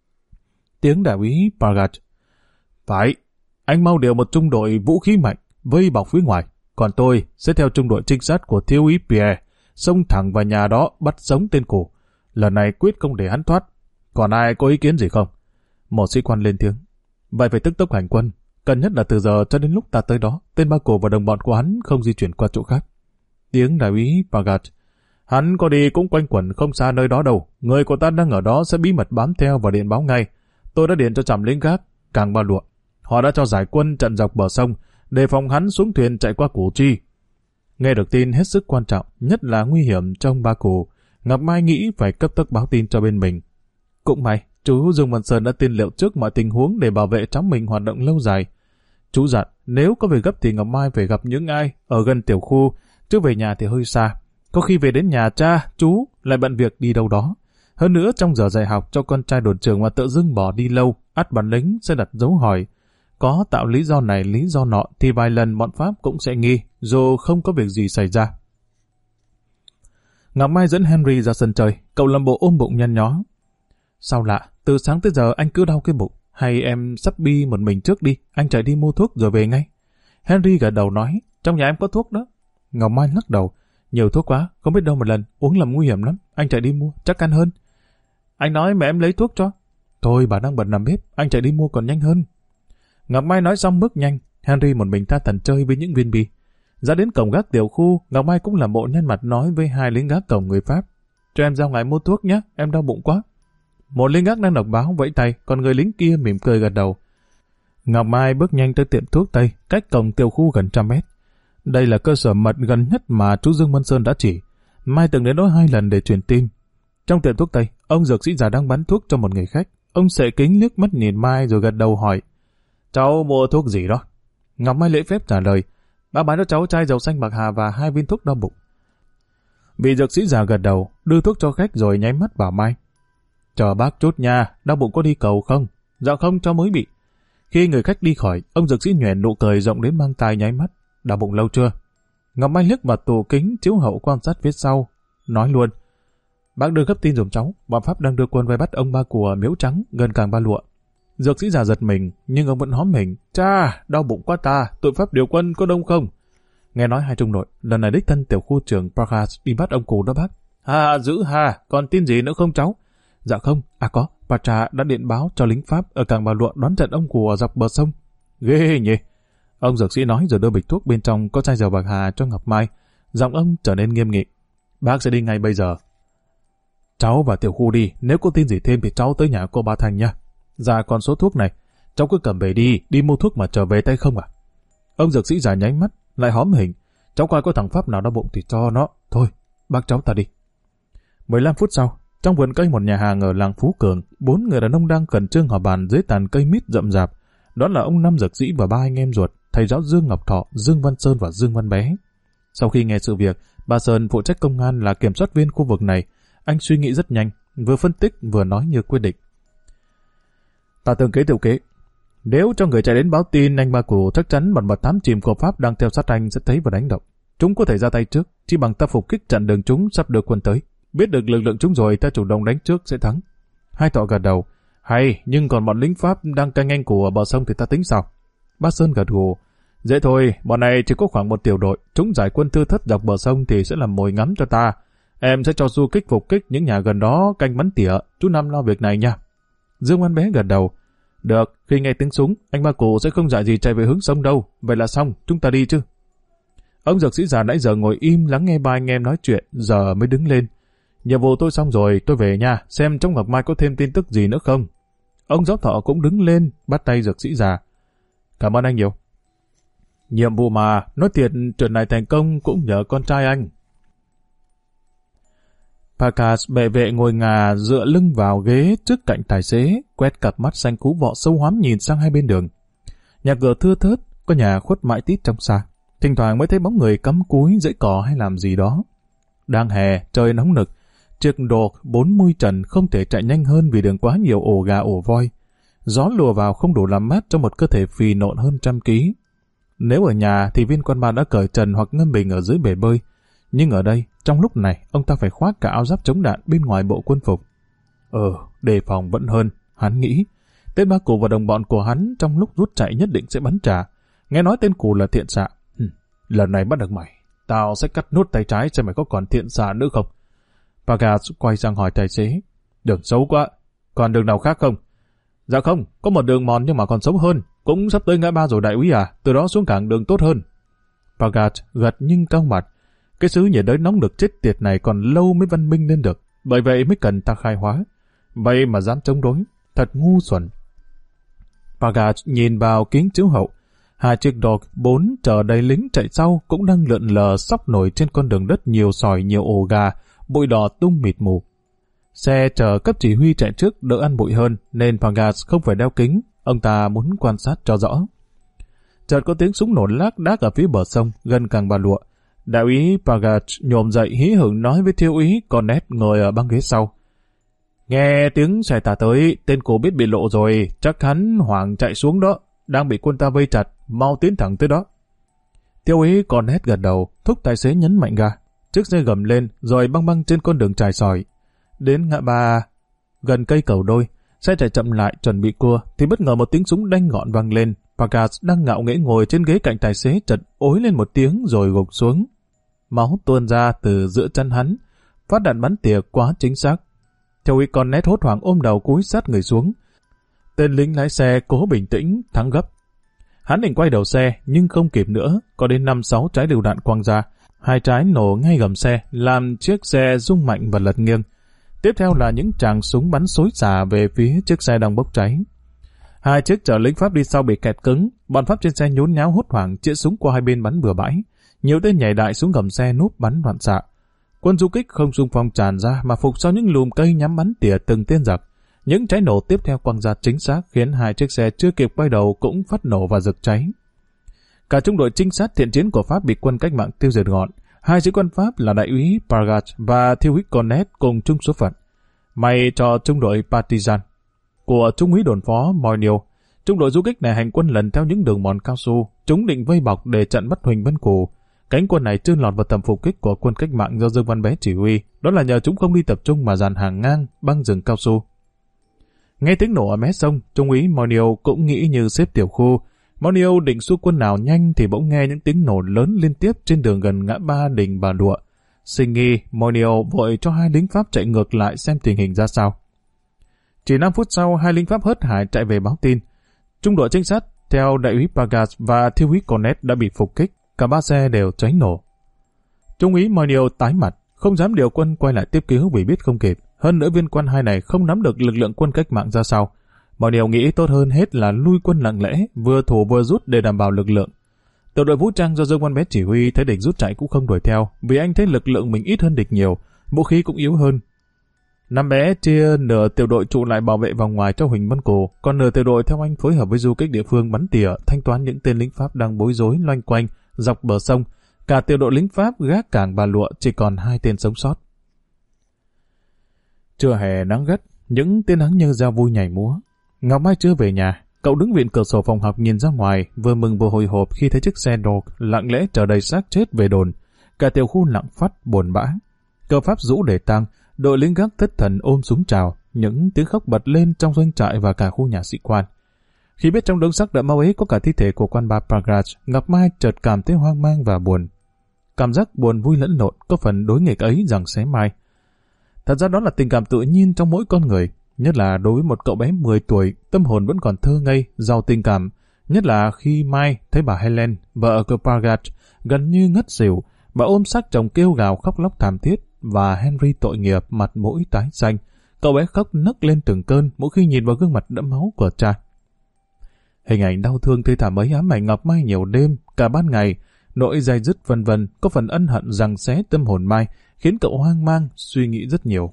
Tiếng đại úy Pagat: Phải, anh mau điều một trung đội vũ khí mạnh vây bọc phía ngoài. Còn tôi sẽ theo trung đội trinh sát của thiếu úy Pierre, xông thẳng vào nhà đó bắt sống tên Cổ. Lần này quyết không để hắn thoát. Còn ai có ý kiến gì không? Một sĩ quan lên tiếng: Vậy phải tức tốc hành quân. Cần nhất là từ giờ cho đến lúc ta tới đó, tên Ba Cổ và đồng bọn của hắn không di chuyển qua chỗ khác. Tiếng đại úy Pagat: Hắn có đi cũng quanh quẩn không xa nơi đó đâu. Người của ta đang ở đó sẽ bí mật bám theo và điện báo ngay. Tôi đã điện cho trạm lính gác Cảng Ba Lụa. Họ đã cho giải quân trận dọc bờ sông, đề phòng hắn xuống thuyền chạy qua Củ Chi. Nghe được tin hết sức quan trọng, nhất là nguy hiểm trong Ba Cổ, Ngọc Mai nghĩ phải cấp tốc báo tin cho bên mình. Cũng may, chú Dương Văn Sơn đã tiên liệu trước mọi tình huống để bảo vệ cháu mình hoạt động lâu dài. Chú dặn nếu có việc gấp thì Ngọc Mai phải gặp những ai ở gần tiểu khu, chứ về nhà thì hơi xa. Có khi về đến nhà cha, chú lại bận việc đi đâu đó. Hơn nữa trong giờ dạy học cho con trai đồn trưởng mà tự dưng bỏ đi lâu, ắt bản lính sẽ đặt dấu hỏi. Có tạo lý do này lý do nọ thì vài lần bọn Pháp cũng sẽ nghi, dù không có việc gì xảy ra. Ngọc Mai dẫn Henry ra sân chơi, cậu làm bộ ôm bụng nhăn nhó. Sao lạ, từ sáng tới giờ anh cứ đau cái bụng, hay em sắp bi một mình trước đi, anh chạy đi mua thuốc rồi về ngay. Henry gật đầu nói: Trong nhà em có thuốc đó. Ngọc Mai lắc đầu: Nhiều thuốc quá, không biết đâu một lần, uống làm nguy hiểm lắm, anh chạy đi mua, chắc ăn hơn. Anh nói mẹ em lấy thuốc cho. Thôi bà đang bận làm bếp, anh chạy đi mua còn nhanh hơn. Ngọc Mai nói xong bước nhanh, Henry một mình tha thần chơi với những viên bi. Ra đến cổng gác tiểu khu, Ngọc Mai cũng làm bộ nhăn mặt nói với hai lính gác cổng người Pháp: Cho em ra ngoài mua thuốc nhé, em đau bụng quá. Một lính gác đang đọc báo vẫy tay, còn người lính kia mỉm cười gật đầu. Ngọc Mai bước nhanh tới tiệm thuốc Tây, cách cổng tiểu khu gần trăm mét. Đây là cơ sở mật gần nhất mà chú Dương Văn Sơn đã chỉ. Mai từng đến đó hai lần để truyền tin. Trong tiệm thuốc Tây, ông dược sĩ già đang bán thuốc cho một người khách. Ông sệ kính liếc mắt nhìn Mai rồi gật đầu hỏi: Cháu mua thuốc gì đó? Ngọc Mai lễ phép trả lời: Bác bán cho cháu chai dầu xanh bạc hà và hai viên thuốc đau bụng. Vị dược sĩ già gật đầu, đưa thuốc cho khách rồi nháy mắt vào Mai: Chờ bác chút nha, đau bụng có đi cầu không? Dạ không, cháu mới bị. Khi người khách đi khỏi, ông dược sĩ nhoẻn nụ cười rộng đến mang tai nháy mắt: Đau bụng lâu chưa? Ngọc Mai liếc vào tủ kính chiếu hậu quan sát phía sau, nói luôn: Bác đưa gấp tin giùm cháu, bọn Pháp đang đưa quân vây bắt ông Ba của miếu trắng gần Cảng Ba Lụa. Dược sĩ già giật mình, nhưng ông vẫn hóm mình: Cha, đau bụng quá ta, tụi Pháp điều quân có đông không? Nghe nói hai trung đội, lần này đích thân tiểu khu trưởng Prakash đi bắt ông cụ đó bác. À, dữ ha, còn tin gì nữa không cháu? Dạ không, à có, Patra đã điện báo cho lính Pháp ở cảng Bà Lụa đón trận ông cụ ở dọc bờ sông. Ghê nhỉ? Ông dược sĩ nói rồi đưa bịch thuốc bên trong có chai dầu bạc hà cho Ngọc Mai. Giọng ông trở nên nghiêm nghị. Bác sẽ đi ngay bây giờ. Cháu vào tiểu khu đi, nếu có tin gì thêm thì cháu tới nhà cô Ba Thành nha. Dạ còn số thuốc này, cháu cứ cầm về đi, đi mua thuốc mà trở về tay không à? Ông dược sĩ già nháy mắt, lại hóm hình. Cháu coi có thằng Pháp nào đau bụng thì cho nó. Thôi, bác cháu ta đi. mười lăm phút sau, trong vườn cây một nhà hàng ở làng Phú Cường, bốn người đàn ông đang khẩn trương họp bàn dưới tàn cây mít rậm rạp. Đó là ông Năm dược sĩ và ba anh em ruột, thầy giáo Dương Ngọc Thọ, Dương Văn Sơn và Dương Văn Bé. Sau khi nghe sự việc, bà Sơn phụ trách công an là kiểm soát viên khu vực này. Anh suy nghĩ rất nhanh, vừa phân tích vừa nói như quyết định. Ta tương kế tiểu kế. Nếu cho người chạy đến báo tin anh ba cụ chắc chắn bọn mật thám chìm của Pháp đang theo sát anh sẽ thấy và đánh động. Chúng có thể ra tay trước, chỉ bằng ta phục kích chặn đường chúng sắp được quân tới. Biết được lực lượng chúng rồi ta chủ động đánh trước sẽ thắng. Hai Thọ gật đầu. Hay, nhưng còn bọn lính Pháp đang canh anh cụ ở bờ sông thì ta tính sao? Bác Sơn gật gù. Dễ thôi, bọn này chỉ có khoảng một tiểu đội, chúng giải quân thưa thất dọc bờ sông thì sẽ làm mồi ngắm cho ta. Em sẽ cho du kích phục kích những nhà gần đó canh bắn tỉa, chú Năm lo việc này nha. Dương Văn Bé gật đầu. Được, khi nghe tiếng súng, anh ba cụ sẽ không dại gì chạy về hướng sông đâu. Vậy là xong, chúng ta đi chứ. Ông dược sĩ già nãy giờ ngồi im lắng nghe ba anh em nói chuyện, giờ mới đứng lên. Nhiệm vụ tôi xong rồi, tôi về nha, xem trong Ngọc Mai có thêm tin tức gì nữa không. Ông giáo thọ cũng đứng lên, bắt tay dược sĩ già. Cảm ơn anh nhiều. Nhiệm vụ mà, nói thiệt, chuyện này thành công cũng nhờ con trai anh. Prakash bệ vệ ngồi ngà dựa lưng vào ghế trước cạnh tài xế, quét cặp mắt xanh cú vọ sâu hoắm nhìn sang hai bên đường. Nhà cửa thưa thớt, có nhà khuất mãi tít trong xa. Thỉnh thoảng mới thấy bóng người cắm cúi dãy cỏ hay làm gì đó. Đang hè, trời nóng nực, chiếc đột bốn mươi trần không thể chạy nhanh hơn vì đường quá nhiều ổ gà ổ voi. Gió lùa vào không đủ làm mát cho một cơ thể phì nộn hơn trăm ký. Nếu ở nhà thì viên quan ba đã cởi trần hoặc ngâm mình ở dưới bể bơi. Nhưng ở đây, trong lúc này, ông ta phải khoác cả áo giáp chống đạn bên ngoài bộ quân phục. Ờ, đề phòng vẫn hơn, hắn nghĩ. Tên ba cụ và đồng bọn của hắn trong lúc rút chạy nhất định sẽ bắn trả. Nghe nói tên cụ là thiện xạ. Hừm, lần này bắt được mày. Tao sẽ cắt nốt tay trái xem mày có còn thiện xạ nữa không. Prakash quay sang hỏi tài xế. Đường xấu quá, còn đường nào khác không? Dạ không, có một đường mòn nhưng mà còn xấu hơn. Cũng sắp tới ngã ba rồi đại úy à, từ đó xuống cảng đường tốt hơn. Prakash gật nhưng cau mặt. Cái xứ nhiệt đới nóng được chết tiệt này còn lâu mới văn minh lên được. Bởi vậy mới cần ta khai hóa. Vậy mà dám chống đối. Thật ngu xuẩn. Prakash nhìn vào kính chiếu hậu. Hai chiếc Dodge bốn chờ đầy lính chạy sau cũng đang lượn lờ sóc nổi trên con đường đất nhiều sỏi nhiều ổ gà, bụi đỏ tung mịt mù. Xe chờ cấp chỉ huy chạy trước đỡ ăn bụi hơn nên Prakash không phải đeo kính. Ông ta muốn quan sát cho rõ. Chợt có tiếng súng nổ lác đác ở phía bờ sông gần cảng Bà Lụa. Đại úy Prakash nhổm dậy hí hửng nói với thiếu úy Cornet ngồi ở băng ghế sau. Nghe tiếng xe tà tới, tên cổ biết bị lộ rồi, chắc hắn hoảng chạy xuống đó, đang bị quân ta vây chặt, mau tiến thẳng tới đó. Thiếu úy Cornet gật đầu, thúc tài xế nhấn mạnh ga. Chiếc xe gầm lên rồi băng băng trên con đường trải sỏi. Đến ngã ba gần cây cầu đôi, xe chạy chậm lại chuẩn bị cua thì bất ngờ một tiếng súng đanh gọn vang lên. Prakash đang ngạo nghễ ngồi trên ghế cạnh tài xế chợt ối lên một tiếng rồi gục xuống. Máu tuôn ra từ giữa chân hắn, phát đạn bắn tỉa quá chính xác. Thiếu úy Cornet hốt hoảng ôm đầu cúi sát người xuống. Tên lính lái xe cố bình tĩnh, thắng gấp. Hắn định quay đầu xe nhưng không kịp nữa, có đến năm sáu trái lựu đạn quăng ra. Hai trái nổ ngay gầm xe, làm chiếc xe rung mạnh và lật nghiêng. Tiếp theo là những tràng súng bắn xối xả về phía chiếc xe đang bốc cháy. Hai chiếc chở lính Pháp đi sau bị kẹt cứng, bọn Pháp trên xe nhốn nháo hốt hoảng chĩa súng qua hai bên bắn bừa bãi. Nhiều tên nhảy đại xuống gầm xe núp bắn loạn xạ. Quân du kích không xung phong tràn ra mà phục sau những lùm cây nhắm bắn tỉa từng tên giặc. Những trái nổ tiếp theo quăng ra chính xác khiến hai chiếc xe chưa kịp quay đầu cũng phát nổ và rực cháy. Cả trung đội trinh sát thiện chiến của Pháp bị quân cách mạng tiêu diệt gọn. Hai sĩ quan Pháp là đại úy Prakash và thiếu úy Cornet cùng chung số phận. May cho trung đội Partizan của trung úy đồn phó Moinio. Trung đội du kích này hành quân lần theo những đường mòn cao su, chúng định vây bọc để chặn bắt Huỳnh Văn Cù. Cánh quân này chưa lọt vào tầm phục kích của quân cách mạng do Dương Văn Bé chỉ huy, đó là nhờ chúng không đi tập trung mà dàn hàng ngang băng rừng cao su. Nghe tiếng nổ ở mé sông, trung úy Moinio cũng nghĩ như xếp tiểu khu, Monio định xua quân nào nhanh thì bỗng nghe những tiếng nổ lớn liên tiếp trên đường gần ngã ba đình Bà Lụa. Sinh nghi, Monio vội cho hai lính Pháp chạy ngược lại xem tình hình ra sao. Chỉ năm phút sau, hai lính Pháp hớt hải chạy về báo tin. Trung đội trinh sát theo đại úy Pragat và thiếu úy Cornet đã bị phục kích, cả ba xe đều cháy nổ. Trung úy Monio tái mặt, không dám điều quân quay lại tiếp cứu vì biết không kịp. Hơn nữa viên quan hai này không nắm được lực lượng quân cách mạng ra sao. Monio nghĩ tốt hơn hết là lui quân lặng lẽ, vừa thủ vừa rút để đảm bảo lực lượng. Tiểu đội vũ trang do Dương Văn Bé chỉ huy thấy địch rút chạy cũng không đuổi theo, vì anh thấy lực lượng mình ít hơn địch nhiều, vũ khí cũng yếu hơn. Năm Bé chia nửa tiểu đội trụ lại bảo vệ vòng ngoài cho Huỳnh Văn Cổ, còn nửa tiểu đội theo anh phối hợp với du kích địa phương bắn tỉa, thanh toán những tên lính Pháp đang bối rối loanh quanh dọc bờ sông. Cả tiểu đội lính Pháp gác cảng Bà Lụa chỉ còn hai tên sống sót. Trưa hè nắng gắt, những tia nắng như dao vui nhảy múa. Ngọc Mai chưa về nhà, cậu đứng viện cửa sổ phòng học nhìn ra ngoài, vừa mừng vừa hồi hộp khi thấy chiếc xe đổ lặng lẽ chở đầy xác chết về đồn. Cả tiểu khu lặng phát buồn bã. Cờ Pháp rũ để tang, đội lính gác thất thần ôm súng chào, những tiếng khóc bật lên trong doanh trại và cả khu nhà sĩ quan. Khi biết trong đống xác đẫm máu ấy có cả thi thể của quan bà Pragat, Ngọc Mai chợt cảm thấy hoang mang và buồn. Cảm giác buồn vui lẫn lộn có phần đối nghịch ấy rằng xé mai. Thật ra đó là tình cảm tự nhiên trong mỗi con người, nhất là đối với một cậu bé mười tuổi, tâm hồn vẫn còn thơ ngây, giàu tình cảm, nhất là khi Mai thấy bà Helen, vợ của Pragat, gần như ngất xỉu, bà ôm xác chồng kêu gào khóc lóc thảm thiết, và Henry tội nghiệp mặt mũi tái xanh. Cậu bé khóc nấc lên từng cơn mỗi khi nhìn vào gương mặt đẫm máu của cha. Hình ảnh đau thương thê thảm ấy ám ảnh Ngọc Mai nhiều đêm, cả ban ngày, nỗi dai dứt vân vân có phần ân hận giằng xé tâm hồn Mai, khiến cậu hoang mang, suy nghĩ rất nhiều.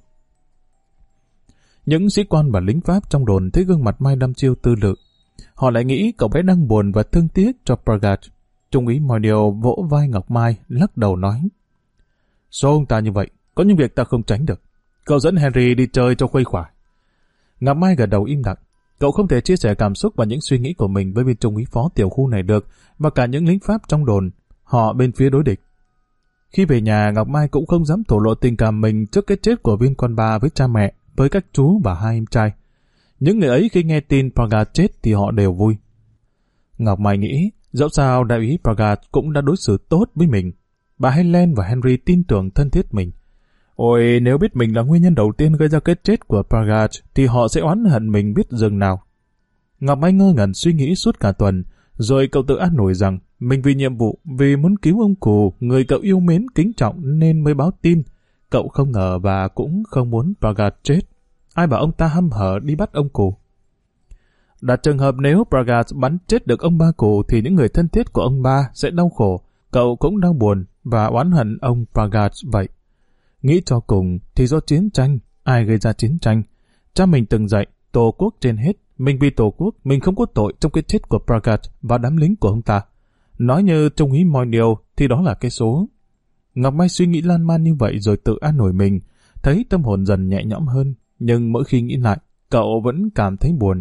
Những sĩ quan và lính Pháp trong đồn thấy gương mặt Mai đăm chiêu tư lự. Họ lại nghĩ cậu bé đang buồn và thương tiếc cho Pragat. Trung úy Monio vỗ vai Ngọc Mai, lắc đầu nói: Số ông ta như vậy, có những việc ta không tránh được. Cậu dẫn Henry đi chơi cho khuây khỏa. Ngọc Mai gật đầu im lặng. Cậu không thể chia sẻ cảm xúc và những suy nghĩ của mình với viên trung úy phó tiểu khu này được, và cả những lính Pháp trong đồn, họ bên phía đối địch. Khi về nhà, Ngọc Mai cũng không dám thổ lộ tình cảm mình trước cái chết của viên con ba với cha mẹ, với các chú và hai em trai. Những người ấy khi nghe tin Pragat chết thì họ đều vui. Ngọc Mai nghĩ, dẫu sao đại úy Pragat cũng đã đối xử tốt với mình. Bà Helen và Henry tin tưởng thân thiết mình. Ôi, nếu biết mình là nguyên nhân đầu tiên gây ra cái chết của Pragat, thì họ sẽ oán hận mình biết dừng nào. Ngọc Mai ngơ ngẩn suy nghĩ suốt cả tuần, rồi cậu tự an ủi rằng mình vì nhiệm vụ, vì muốn cứu ông Cù, người cậu yêu mến kính trọng nên mới báo tin. Cậu không ngờ và cũng không muốn Pragat chết. Ai bảo ông ta hăm hở đi bắt ông Cù. Đặt trường hợp nếu Pragat bắn chết được ông ba Cù thì những người thân thiết của ông ba sẽ đau khổ. Cậu cũng đau buồn và oán hận ông Pragat vậy. Nghĩ cho cùng thì do chiến tranh, ai gây ra chiến tranh? Cha mình từng dạy, tổ quốc trên hết, mình vì tổ quốc, mình không có tội trong cái chết của Pragat và đám lính của ông ta. Nói như Trung úy Monio thì đó là cái số. Ngọc Mai suy nghĩ lan man như vậy rồi tự an ủi mình, thấy tâm hồn dần nhẹ nhõm hơn, nhưng mỗi khi nghĩ lại, cậu vẫn cảm thấy buồn.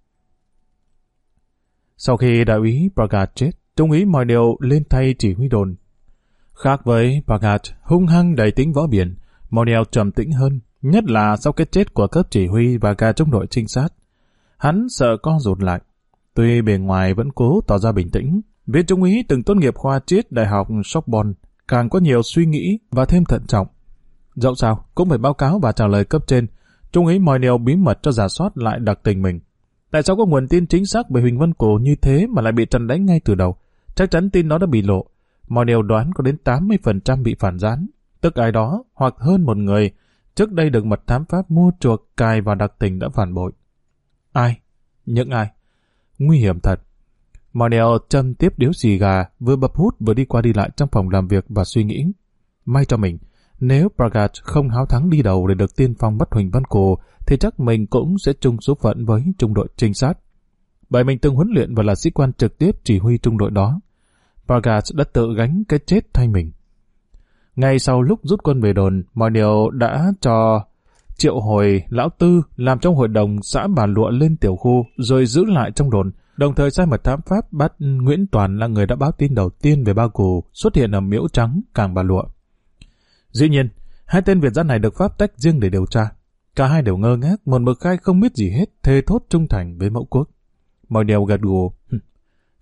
Sau khi đại úy Pragat chết, Trung úy Monio lên thay chỉ huy đồn. Khác với Pragat, hung hăng đầy tính võ biển, Monio trầm tĩnh hơn, nhất là sau cái chết của cấp chỉ huy và cả trong đội trinh sát. Hắn sợ co rụt lại. Tuy bề ngoài vẫn cố tỏ ra bình tĩnh, viên trung úy từng tốt nghiệp khoa triết Đại học Sorbonne càng có nhiều suy nghĩ và thêm thận trọng. Dẫu sao, cũng phải báo cáo và trả lời cấp trên. Trung úy Monio bí mật cho rà soát lại đặc tình mình. Tại sao có nguồn tin chính xác về Huỳnh Văn Cổ như thế mà lại bị trần đánh ngay từ đầu? Chắc chắn tin đó đã bị lộ. Monio đoán có đến tám mươi phần trăm bị phản gián, tức ai đó hoặc hơn một người trước đây được mật thám Pháp mua chuộc cài vào đặc tình đã phản bội. Ai? Những ai? Nguy hiểm thật. Monio châm tiếp điếu xì gà, vừa bập hút vừa đi qua đi lại trong phòng làm việc và suy nghĩ. May cho mình, nếu Pragat không háo thắng đi đầu để được tiên phong bắt Huỳnh Văn Cổ, thì chắc mình cũng sẽ chung số phận với trung đội trinh sát. Bởi mình từng huấn luyện và là sĩ quan trực tiếp chỉ huy trung đội đó. Pragat đã tự gánh cái chết thay mình. Ngay sau lúc rút quân về đồn, Monio đã cho triệu hồi lão Tư làm trong hội đồng xã Bà Lụa lên tiểu khu rồi giữ lại trong đồn, đồng thời sai mật thám Pháp bắt Nguyễn Toàn là người đã báo tin đầu tiên về Ba Cù xuất hiện ở Miễu Trắng, cảng Bà Lụa. Dĩ nhiên, hai tên Việt gian này được Pháp tách riêng để điều tra. Cả hai đều ngơ ngác, một mực khai không biết gì hết, thề thốt trung thành với mẫu quốc. Monio gật gù.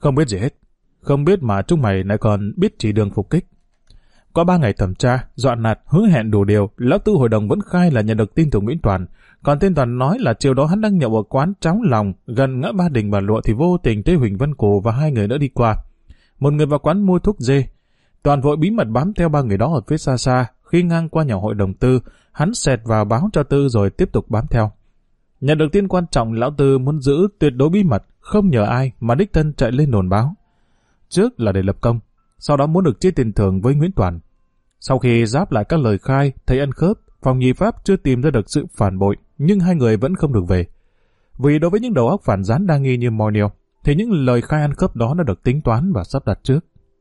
Không biết gì hết. Không biết mà chúng mày lại còn biết chỉ đường phục kích. Có ba ngày thẩm tra, dọa nạt, hứa hẹn đủ điều, lão tư hội đồng vẫn khai là nhận được tin từ Nguyễn Toàn. Còn tên Toàn nói là chiều đó hắn đang nhậu ở quán Cháo Lòng, gần ngã ba Đình Bà Lụa thì vô tình thấy Huỳnh Văn Cổ và hai người nữa đi qua. Một người vào quán mua thuốc dê. Toàn vội bí mật bám theo ba người đó ở phía xa xa. Khi ngang qua nhà hội đồng Tư, hắn xẹt vào báo cho Tư rồi tiếp tục bám theo. Nhận được tin quan trọng, lão Tư muốn giữ tuyệt đối bí mật, không nhờ ai mà đích thân chạy lên đồn báo. Trước là để lập công, sau đó muốn được chia tiền thưởng với Nguyễn Toàn. Sau khi giáp lại các lời khai, thấy ăn khớp, phòng nhì pháp chưa tìm ra được sự phản bội, nhưng hai người vẫn không được về. Vì đối với những đầu óc phản gián đa nghi như Moineo, thì những lời khai ăn khớp đó đã được tính toán và sắp đặt trước.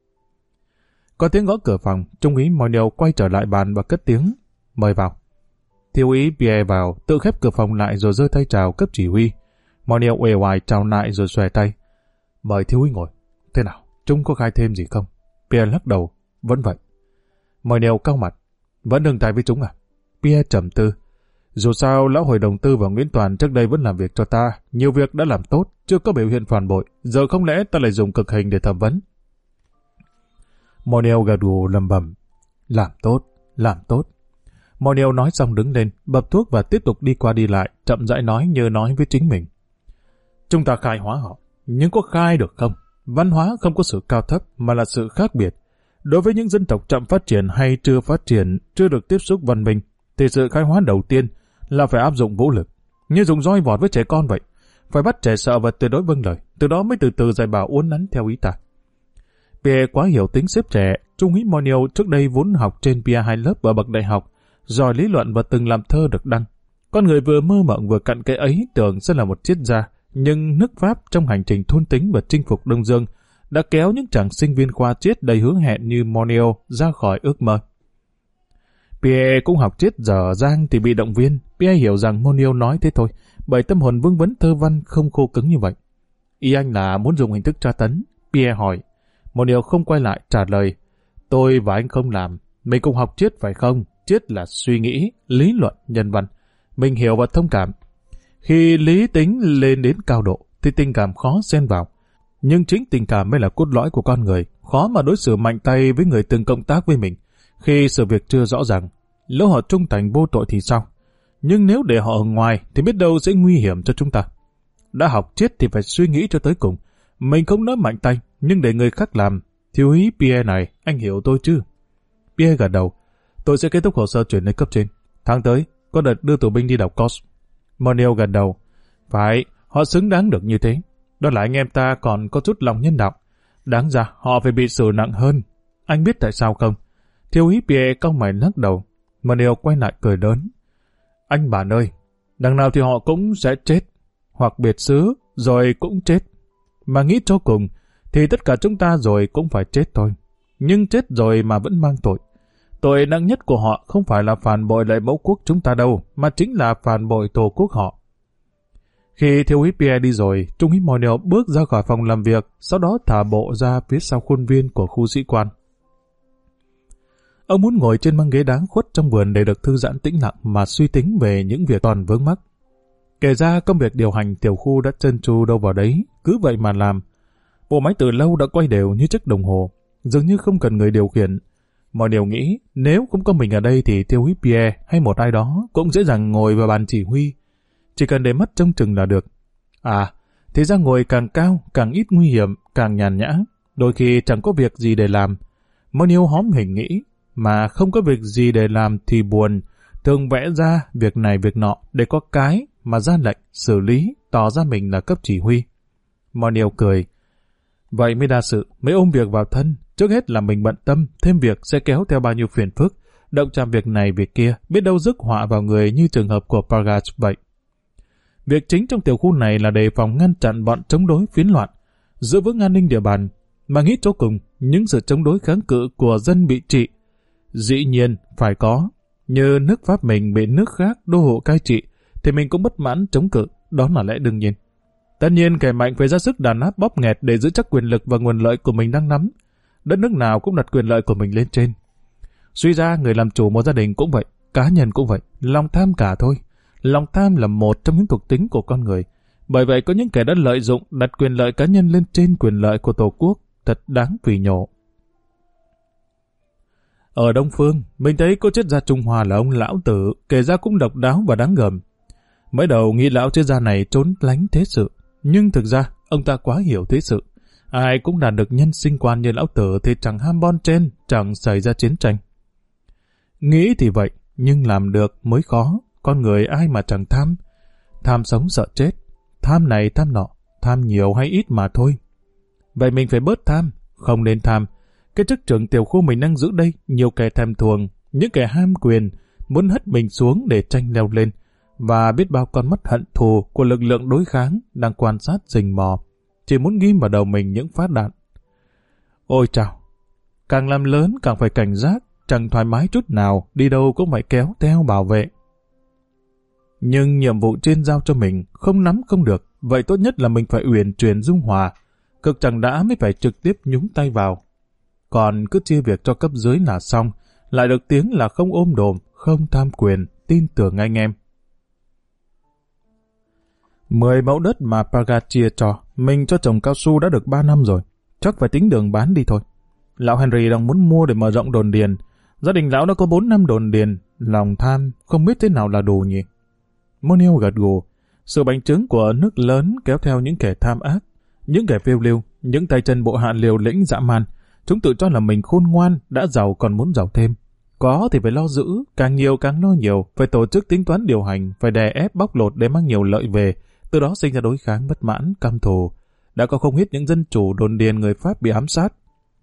Có tiếng gõ cửa phòng, trung úy Moineo quay trở lại bàn và cất tiếng, mời vào. Thiếu úy Pierre vào, tự khép cửa phòng lại rồi giơ tay chào cấp chỉ huy. Moineo uể oải chào lại rồi xòe tay. Mời thiếu úy ngồi. Thế nào, chúng có khai thêm gì không? Pierre lắc đầu, vẫn vậy. Moineo cau mặt, vẫn đừng tay với chúng à? Pierre trầm tư. Dù sao, lão hội đồng Tư và Nguyễn Toàn trước đây vẫn làm việc cho ta, nhiều việc đã làm tốt, chưa có biểu hiện phản bội, giờ không lẽ ta lại dùng cực hình để thẩm vấn? Moineo gật gù lầm bầm. Làm tốt, làm tốt. Moineo nói xong đứng lên, bập thuốc và tiếp tục đi qua đi lại, chậm rãi nói như nói với chính mình. Chúng ta khai hóa họ, nhưng có khai được không? Văn hóa không có sự cao thấp mà là sự khác biệt. Đối với những dân tộc chậm phát triển hay chưa phát triển, chưa được tiếp xúc văn minh, thì sự khai hóa đầu tiên là phải áp dụng vũ lực, như dùng roi vọt với trẻ con vậy. Phải bắt trẻ sợ và tuyệt đối vâng lời, từ đó mới từ từ dạy bảo uốn nắn theo ý ta. Pierre quá hiểu tính xếp trẻ, trung úy Moineo trước đây vốn học trên Pierre hai lớp ở bậc đại học, giỏi lý luận và từng làm thơ được đăng. Con người vừa mơ mộng vừa cặn kẽ ấy tưởng sẽ là một triết gia, nhưng nước Pháp trong hành trình thôn tính và chinh phục Đông Dương đã kéo những chàng sinh viên khoa triết đầy hứa hẹn như Moineo ra khỏi ước mơ. Pierre cũng học triết dở dang thì bị động viên. Pierre hiểu rằng Moineo nói thế thôi, bởi tâm hồn vương vấn thơ văn không khô cứng như vậy. Ý anh là muốn dùng hình thức tra tấn? Pierre hỏi. Moineo không quay lại trả lời. Tôi và anh không làm. Mình cùng học triết phải không? Triết là suy nghĩ, lý luận, nhân văn. Mình hiểu và thông cảm. Khi lý tính lên đến cao độ thì tình cảm khó xen vào. Nhưng chính tình cảm mới là cốt lõi của con người, khó mà đối xử mạnh tay với người từng cộng tác với mình. Khi sự việc chưa rõ ràng, lỡ họ trung thành vô tội thì sao? Nhưng nếu để họ ở ngoài thì biết đâu sẽ nguy hiểm cho chúng ta. Đã học triết thì phải suy nghĩ cho tới cùng. Mình không nói mạnh tay, nhưng để người khác làm. Thiếu úy Pierre này, anh hiểu tôi chứ? Pierre gật đầu. Tôi sẽ kết thúc hồ sơ chuyển lên cấp trên. Tháng tới, có đợt đưa tù binh đi đảo Kos. Moineo gật đầu. Phải, họ xứng đáng được như thế. Đó là anh em ta còn có chút lòng nhân đạo. Đáng ra họ phải bị xử nặng hơn. Anh biết tại sao không? Thiếu úy Pierre cau mày lắc đầu. Moineo quay lại cười lớn. Anh bạn ơi, đằng nào thì họ cũng sẽ chết. Hoặc biệt xứ, rồi cũng chết. Mà nghĩ cho cùng, thì tất cả chúng ta rồi cũng phải chết thôi. Nhưng chết rồi mà vẫn mang tội. Tội nặng nhất của họ không phải là phản bội lại mẫu quốc chúng ta đâu, mà chính là phản bội tổ quốc họ. Khi thiếu úy Pierre đi rồi, trung úy Moineo bước ra khỏi phòng làm việc, sau đó thả bộ ra phía sau khuôn viên của khu sĩ quan. Ông muốn ngồi trên băng ghế đáng khuất trong vườn để được thư giãn tĩnh lặng mà suy tính về những việc còn vướng mắc. Kể ra công việc điều hành tiểu khu đã trơn tru đâu vào đấy, cứ vậy mà làm. Bộ máy từ lâu đã quay đều như chiếc đồng hồ, dường như không cần người điều khiển. Mọi điều nghĩ nếu không có mình ở đây thì thiếu úy Pierre hay một ai đó cũng dễ dàng ngồi vào bàn chỉ huy. Chỉ cần để mắt trông chừng là được. À, thì ra ngồi càng cao, càng ít nguy hiểm, càng nhàn nhã. Đôi khi chẳng có việc gì để làm. Moineo hóm hình nghĩ, mà không có việc gì để làm thì buồn. Thường vẽ ra việc này việc nọ để có cái mà ra lệnh, xử lý, tỏ ra mình là cấp chỉ huy. Moineo cười. Vậy mới đa sự, mới ôm việc vào thân. Trước hết là mình bận tâm, thêm việc sẽ kéo theo bao nhiêu phiền phức. Động chạm việc này việc kia, biết đâu rước họa vào người như trường hợp của Pargach vậy. Việc chính trong tiểu khu này là đề phòng ngăn chặn bọn chống đối phiến loạn, giữ vững an ninh địa bàn, mà nghĩ cho cùng, những sự chống đối kháng cự của dân bị trị, dĩ nhiên phải có. Như nước Pháp mình bị nước khác đô hộ cai trị, thì mình cũng bất mãn chống cự, đó là lẽ đương nhiên. Tất nhiên kẻ mạnh phải ra sức đàn áp bóp nghẹt để giữ chắc quyền lực và nguồn lợi của mình đang nắm. Đất nước nào cũng đặt quyền lợi của mình lên trên. Suy ra người làm chủ một gia đình cũng vậy, cá nhân cũng vậy, lòng tham cả thôi. Lòng tham là một trong những thuộc tính của con người. Bởi vậy có những kẻ đã lợi dụng đặt quyền lợi cá nhân lên trên quyền lợi của Tổ quốc, thật đáng phỉ nhổ. Ở Đông Phương, mình thấy cô triết gia Trung Hoa là ông Lão Tử, kể ra cũng độc đáo và đáng gờm. Mới đầu nghĩ lão triết gia này trốn lánh thế sự, nhưng thực ra ông ta quá hiểu thế sự. Ai cũng đạt được nhân sinh quan như Lão Tử thì chẳng ham bon chen, chẳng xảy ra chiến tranh. Nghĩ thì vậy, nhưng làm được mới khó. Con người ai mà chẳng tham. Tham sống sợ chết. Tham này tham nọ. Tham nhiều hay ít mà thôi. Vậy mình phải bớt tham. Không nên tham. Cái chức trưởng tiểu khu mình đang giữ đây, nhiều kẻ thèm thuồng, những kẻ ham quyền, muốn hất mình xuống để tranh leo lên. Và biết bao con mắt hận thù của lực lượng đối kháng đang quan sát rình mò. Chỉ muốn ghim vào đầu mình những phát đạn. Ôi chào! Càng làm lớn càng phải cảnh giác. Chẳng thoải mái chút nào, đi đâu cũng phải kéo theo bảo vệ. Nhưng nhiệm vụ trên giao cho mình, không nắm không được, vậy tốt nhất là mình phải uyển chuyển dung hòa, cực chẳng đã mới phải trực tiếp nhúng tay vào. Còn cứ chia việc cho cấp dưới là xong, lại được tiếng là không ôm đồm, không tham quyền, tin tưởng anh em. Mười mẫu đất mà Pagat chia cho, mình cho trồng cao su đã được ba năm rồi, chắc phải tính đường bán đi thôi. Lão Henry đang muốn mua để mở rộng đồn điền. Gia đình lão đã có bốn năm đồn điền, lòng tham không biết thế nào là đủ nhỉ. Moneo gật gù, sự bành trướng của nước lớn kéo theo những kẻ tham ác, những kẻ phiêu lưu, những tay chân bộ hạ liều lĩnh dã man. Chúng tự cho là mình khôn ngoan, đã giàu còn muốn giàu thêm. Có thì phải lo giữ, càng nhiều càng lo nhiều, phải tổ chức tính toán điều hành, phải đè ép bóc lột để mang nhiều lợi về, từ đó sinh ra đối kháng bất mãn, căm thù. Đã có không ít những dân chủ đồn điền người Pháp bị ám sát.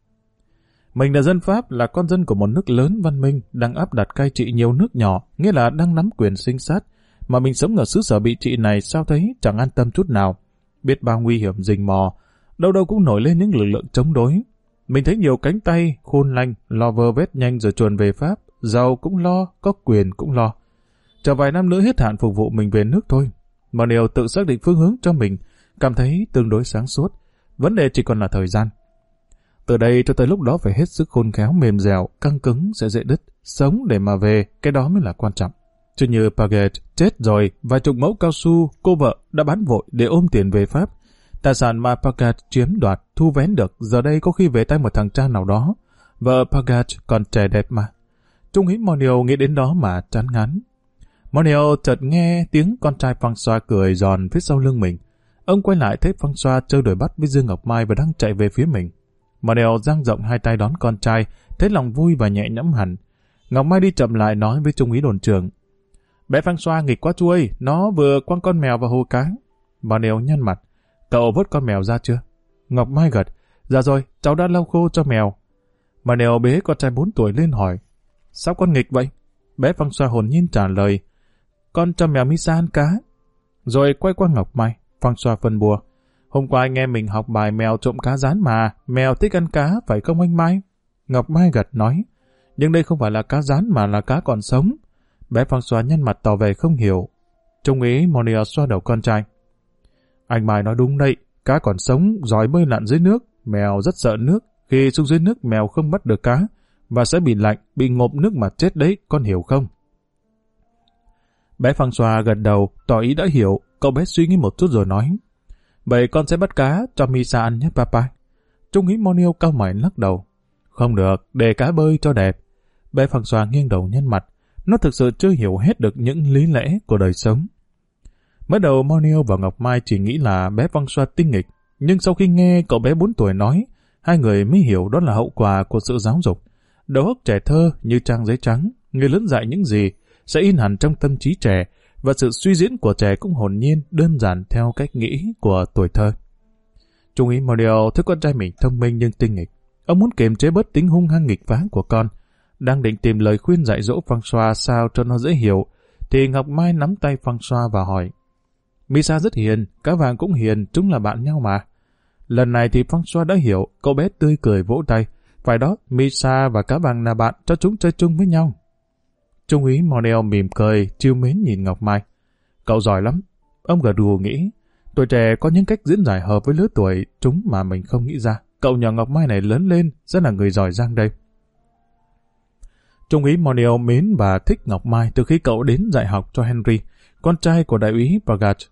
Mình là dân Pháp, là con dân của một nước lớn văn minh, đang áp đặt cai trị nhiều nước nhỏ, nghĩa là đang nắm quyền sinh sát, mà mình sống ở xứ sở bị trị này sao thấy chẳng an tâm chút nào. Biết bao nguy hiểm rình mò, đâu đâu cũng nổi lên những lực lượng chống đối. Mình thấy nhiều cánh tay, khôn lanh, lo vơ vét nhanh rồi chuồn về Pháp, giàu cũng lo, có quyền cũng lo. Chờ vài năm nữa hết hạn phục vụ mình về nước thôi. Mà điều tự xác định phương hướng cho mình, cảm thấy tương đối sáng suốt. Vấn đề chỉ còn là thời gian. Từ đây cho tới lúc đó phải hết sức khôn khéo mềm dẻo, căng cứng sẽ dễ đứt, sống để mà về, cái đó mới là quan trọng. Chứ như Paget chết rồi, vài chục mẫu cao su, cô vợ đã bán vội để ôm tiền về Pháp. Tài sản mà Paget chiếm đoạt, thu vén được, giờ đây có khi về tay một thằng cha nào đó. Vợ Paget còn trẻ đẹp mà. Trung úy Monio nghĩ đến đó mà chán ngán. Monio chợt nghe tiếng con trai François cười giòn phía sau lưng mình. Ông quay lại thấy François chơi đuổi bắt với Dương Ngọc Mai và đang chạy về phía mình. Moneo dang rộng hai tay đón con trai, thấy lòng vui và nhẹ nhõm hẳn. Ngọc Mai đi chậm lại nói với trung úy đồn trưởng: Bé François nghịch quá chú ơi, nó vừa quăng con mèo vào hồ cá. Moneo nhăn mặt: Cậu vớt con mèo ra chưa? Ngọc Mai gật: Dạ rồi, cháu đã lau khô cho mèo. Moneo bế con trai bốn tuổi lên hỏi: Sao con nghịch vậy? Bé François hồn nhiên trả lời: Con cho mèo Misa ăn cá. Rồi quay qua Ngọc Mai, François phân bua: Hôm qua anh em mình học bài mèo trộm cá rán mà, mèo thích ăn cá, phải không anh Mai? Ngọc Mai gật nói: Nhưng đây không phải là cá rán mà là cá còn sống. Bé François nhăn mặt tỏ vẻ không hiểu. Trung úy Monio xoa đầu con trai: Anh Mai nói đúng đấy, cá còn sống, giỏi bơi lặn dưới nước, mèo rất sợ nước. Khi xuống dưới nước mèo không bắt được cá, và sẽ bị lạnh, bị ngộp nước mà chết đấy, con hiểu không? Bé François gật đầu, tỏ ý đã hiểu. Cậu bé suy nghĩ một chút rồi nói: Vậy con sẽ bắt cá cho Misa ăn nhé papa. Trung úy Monio cau mày lắc đầu: Không được, để cá bơi cho đẹp. Bé François nghiêng đầu nhăn mặt. Nó thực sự chưa hiểu hết được những lý lẽ của đời sống. Mới đầu Monio và Ngọc Mai chỉ nghĩ là bé François tinh nghịch, nhưng sau khi nghe cậu bé bốn tuổi nói, hai người mới hiểu đó là hậu quả của sự giáo dục. Đầu óc trẻ thơ như trang giấy trắng, người lớn dạy những gì sẽ in hẳn trong tâm trí trẻ, và sự suy diễn của trẻ cũng hồn nhiên, đơn giản theo cách nghĩ của tuổi thơ. Trung úy Monio thấy con trai mình thông minh nhưng tinh nghịch. Ông muốn kiềm chế bớt tính hung hăng nghịch phá của con. Đang định tìm lời khuyên dạy dỗ François sao cho nó dễ hiểu, thì Ngọc Mai nắm tay François và hỏi: Misa rất hiền, cá vàng cũng hiền, chúng là bạn nhau mà. Lần này thì François đã hiểu, cậu bé tươi cười vỗ tay: Phải đó, Misa và cá vàng là bạn, cho chúng chơi chung với nhau. Trung úy Moneo mỉm cười, trìu mến nhìn Ngọc Mai: Cậu giỏi lắm. Ông gật gù nghĩ, tuổi trẻ có những cách diễn giải hợp với lứa tuổi chúng mà mình không nghĩ ra. Cậu nhỏ Ngọc Mai này lớn lên rất là người giỏi giang đây. Trung úy Moneo mến và thích Ngọc Mai từ khi cậu đến dạy học cho Henry, con trai của đại úy Pagat.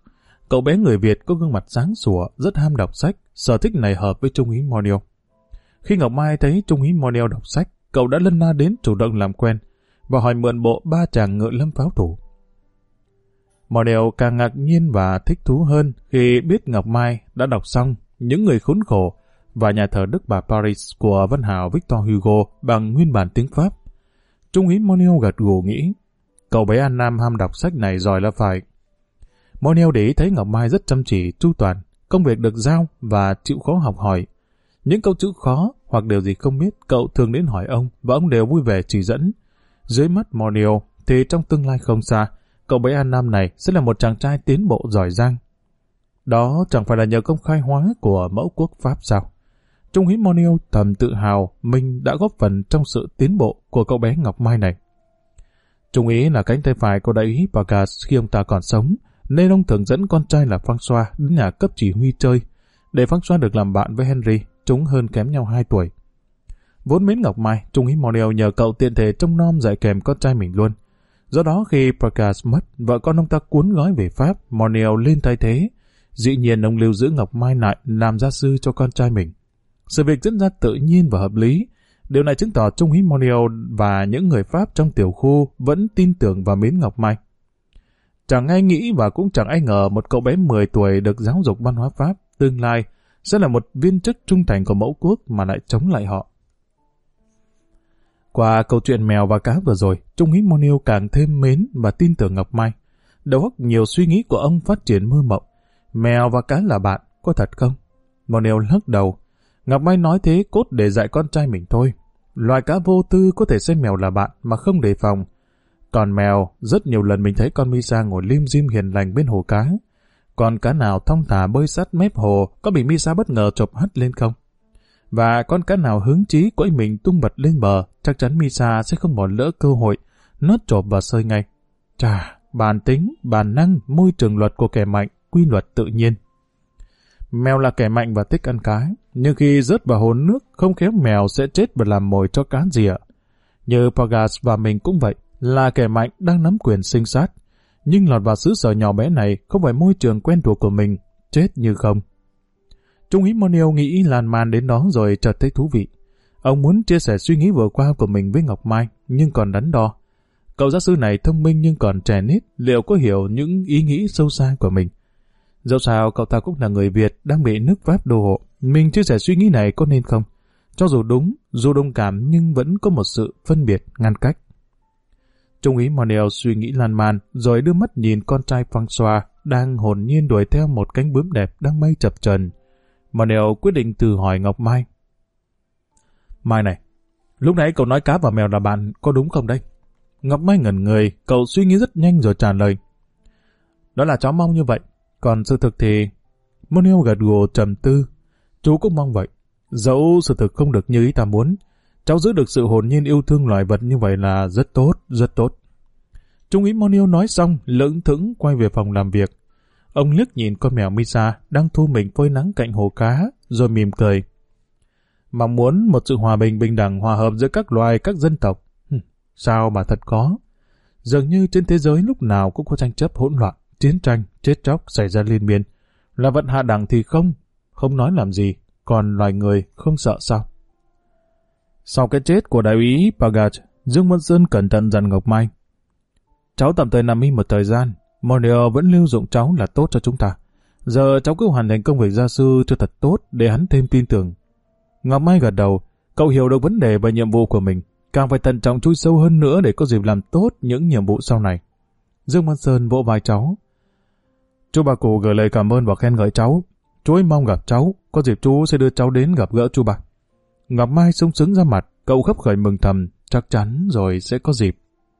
Cậu bé người Việt có gương mặt sáng sủa, rất ham đọc sách, sở thích này hợp với Trung úy Moneo. Khi Ngọc Mai thấy Trung úy Moneo đọc sách, cậu đã lân la đến chủ động làm quen và hỏi mượn bộ ba chàng ngựa lâm pháo thủ. Moneo càng ngạc nhiên và thích thú hơn khi biết Ngọc Mai đã đọc xong Những người khốn khổ và Nhà thờ Đức Bà Paris của văn hào Victor Hugo bằng nguyên bản tiếng Pháp. Trung úy Moneo gật gù nghĩ, cậu bé An Nam ham đọc sách này giỏi là phải. Moneo để ý thấy Ngọc Mai rất chăm chỉ, chu toàn, công việc được giao và chịu khó học hỏi. Những câu chữ khó hoặc điều gì không biết, cậu thường đến hỏi ông và ông đều vui vẻ chỉ dẫn. Dưới mắt Moneo thì trong tương lai không xa, cậu bé An Nam này sẽ là một chàng trai tiến bộ giỏi giang. Đó chẳng phải là nhờ công khai hóa của mẫu quốc Pháp sao? Trung úy Moneo thầm tự hào mình đã góp phần trong sự tiến bộ của cậu bé Ngọc Mai này. Trung úy là cánh tay phải của đại úy Vargas khi ông ta còn sống, nên ông thường dẫn con trai là François đến nhà cấp chỉ huy chơi, để François được làm bạn với Henry, chúng hơn kém nhau hai tuổi. Vốn mến Ngọc Mai, Trung úy Moneo nhờ cậu tiện thể trông nom dạy kèm con trai mình luôn. Do đó khi Vargas mất, vợ con ông ta cuốn gói về Pháp, Moneo lên thay thế. Dĩ nhiên ông lưu giữ Ngọc Mai lại làm gia sư cho con trai mình. Sự việc diễn ra tự nhiên và hợp lý. Điều này chứng tỏ Trung úy Moneo và những người Pháp trong tiểu khu vẫn tin tưởng và mến Ngọc Mai. Chẳng ai nghĩ và cũng chẳng ai ngờ một cậu bé mười tuổi được giáo dục văn hóa Pháp, tương lai sẽ là một viên chức trung thành của mẫu quốc mà lại chống lại họ. Qua câu chuyện mèo và cá vừa rồi, Trung úy Moneo càng thêm mến và tin tưởng Ngọc Mai. Đầu óc nhiều suy nghĩ của ông phát triển mơ mộng. Mèo và cá là bạn, có thật không? Moneo lắc đầu. Ngọc Mai nói thế cốt để dạy con trai mình thôi. Loài cá vô tư có thể xem mèo là bạn mà không đề phòng. Còn mèo, rất nhiều lần mình thấy con Misa ngồi lim dim hiền lành bên hồ cá. Còn cá nào thong thả bơi sát mép hồ có bị Misa bất ngờ chộp hắt lên không? Và con cá nào hứng chí quẫy mình tung bật lên bờ, chắc chắn Misa sẽ không bỏ lỡ cơ hội, nó chộp và sơi ngay. Chà, bản tính, bản năng, môi trường luật của kẻ mạnh, quy luật tự nhiên. Mèo là kẻ mạnh và thích ăn cá, nhưng khi rớt vào hồ nước, không khéo mèo sẽ chết và làm mồi cho cá rỉa. Như Vargas và mình cũng vậy, là kẻ mạnh đang nắm quyền sinh sát, nhưng lọt vào xứ sở nhỏ bé này không phải môi trường quen thuộc của mình, chết như không. Trung úy Moneo nghĩ lan man đến đó rồi chợt thấy thú vị. Ông muốn chia sẻ suy nghĩ vừa qua của mình với Ngọc Mai, nhưng còn đắn đo. Cậu giáo sư này thông minh nhưng còn trẻ nít, liệu có hiểu những ý nghĩ sâu xa của mình? Dẫu sao cậu ta cũng là người Việt đang bị nước Pháp đô hộ, mình chia sẻ suy nghĩ này có nên không? Cho dù đúng, dù đồng cảm nhưng vẫn có một sự phân biệt, ngăn cách. Trung úy Moneo suy nghĩ lan man, rồi đưa mắt nhìn con trai François đang hồn nhiên đuổi theo một cánh bướm đẹp đang bay chập chờn. Moneo quyết định từ hỏi Ngọc Mai. Mai này, lúc nãy cậu nói cá và mèo là bạn, có đúng không đây? Ngọc Mai ngẩn người, cậu suy nghĩ rất nhanh rồi trả lời. Đó là cháu mong như vậy, còn sự thực thì... Moneo gật gù trầm tư. Chú cũng mong vậy. Dẫu sự thực không được như ý ta muốn, cháu giữ được sự hồn nhiên yêu thương loài vật như vậy là rất tốt, rất tốt. Trung úy Moneo nói xong, lững thững quay về phòng làm việc. Ông liếc nhìn con mèo Misa đang thu mình phơi nắng cạnh hồ cá, rồi mỉm cười. Mong muốn một sự hòa bình bình đẳng hòa hợp giữa các loài, các dân tộc. Hừm, sao mà thật có. Dường như trên thế giới lúc nào cũng có tranh chấp hỗn loạn, chiến tranh, chết chóc xảy ra liên miên. Là vận hạ đẳng thì không, không nói làm gì, còn loài người không sợ sao? Sau cái chết của đại úy Pagat, Dương Văn Sơn cẩn thận dặn Ngọc Mai. Cháu tạm thời nằm im một thời gian, Moneo vẫn lưu dụng cháu là tốt cho chúng ta. Giờ cháu cứ hoàn thành công việc gia sư cho thật tốt để hắn thêm tin tưởng. Ngọc Mai gật đầu, cậu hiểu được vấn đề và nhiệm vụ của mình, càng phải thận trọng chui sâu hơn nữa để có dịp làm tốt những nhiệm vụ sau này. Dương Văn Sơn vỗ vai cháu. Chú bà cụ gửi lời cảm ơn và khen ngợi cháu. Chú ấy mong gặp cháu, có dịp chú sẽ đưa cháu đến gặp gỡ chú bà. Ngọc Mai sung sướng ra mặt, cậu khấp khởi mừng thầm, chắc chắn rồi sẽ có dịp.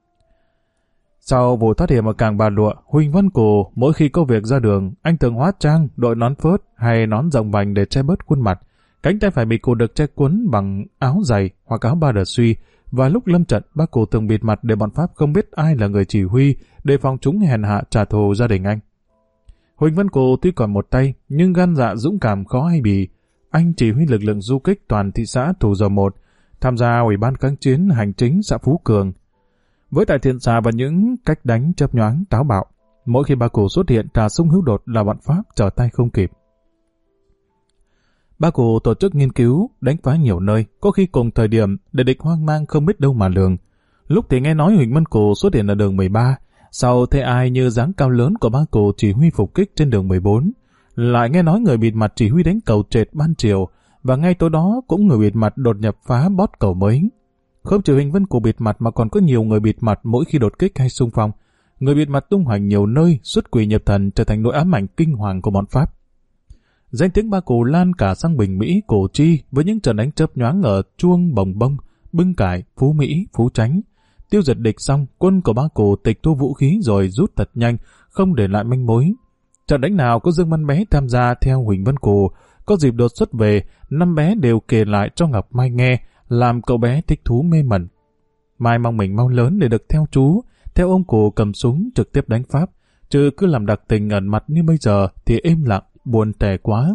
Sau vụ thoát hiểm ở cảng Bà Lụa, Huỳnh Văn Cù mỗi khi có việc ra đường, anh thường hóa trang, đội nón phớt hay nón rộng vành để che bớt khuôn mặt. Cánh tay phải bị Cù được che cuốn bằng áo dày hoặc áo ba đờ suy, và lúc lâm trận bác Cù thường bịt mặt để bọn Pháp không biết ai là người chỉ huy, để phòng chúng hèn hạ trả thù gia đình anh. Huỳnh Văn Cù tuy còn một tay, nhưng gan dạ dũng cảm khó hay bì. Anh chỉ huy lực lượng du kích toàn thị xã Thủ Dầu Một, tham gia ủy ban kháng chiến hành chính xã Phú Cường. Với tài thiện xạ và những cách đánh chớp nhoáng táo bạo, Mỗi khi ba cụ xuất hiện, Trà Sung Hữu Đột là bọn Pháp trở tay không kịp. Ba cụ tổ chức nghiên cứu, đánh phá nhiều nơi, có khi cùng thời điểm để địch hoang mang không biết đâu mà lường. Lúc thì nghe nói Huỳnh Văn Cụ xuất hiện ở đường mười ba, sau thế ai như dáng cao lớn của ba cụ chỉ huy phục kích trên đường mười bốn. Lại nghe nói người bịt mặt chỉ huy đánh cầu trệt ban chiều, và ngay tối đó cũng người bịt mặt đột nhập phá bót cầu mới. Không chỉ Huỳnh Văn Cụ bịt mặt mà còn có nhiều người bịt mặt mỗi khi đột kích hay xung phong. Người bịt mặt tung hoành nhiều nơi, xuất quỷ nhập thần trở thành nỗi ám ảnh kinh hoàng của bọn Pháp. Danh tiếng ba cụ lan cả sang Bình Mỹ, Củ Chi với những trận đánh chớp nhoáng ở Chuông, Bồng Bông, Bưng Cải, Phú Mỹ, Phú Chánh. Tiêu diệt địch xong, quân của ba cụ tịch thu vũ khí rồi rút thật nhanh, không để lại manh mối. Trận đánh nào có Dương Văn Bé tham gia theo Huỳnh Văn Cụ, có dịp đột xuất về, năm bé đều kể lại cho Ngọc Mai nghe, làm cậu bé thích thú mê mẩn. Mai mong mình mau lớn để được theo chú, theo ông cụ cầm súng trực tiếp đánh Pháp, chứ cứ làm đặc tình ẩn mặt như bây giờ thì êm lặng, buồn tẻ quá.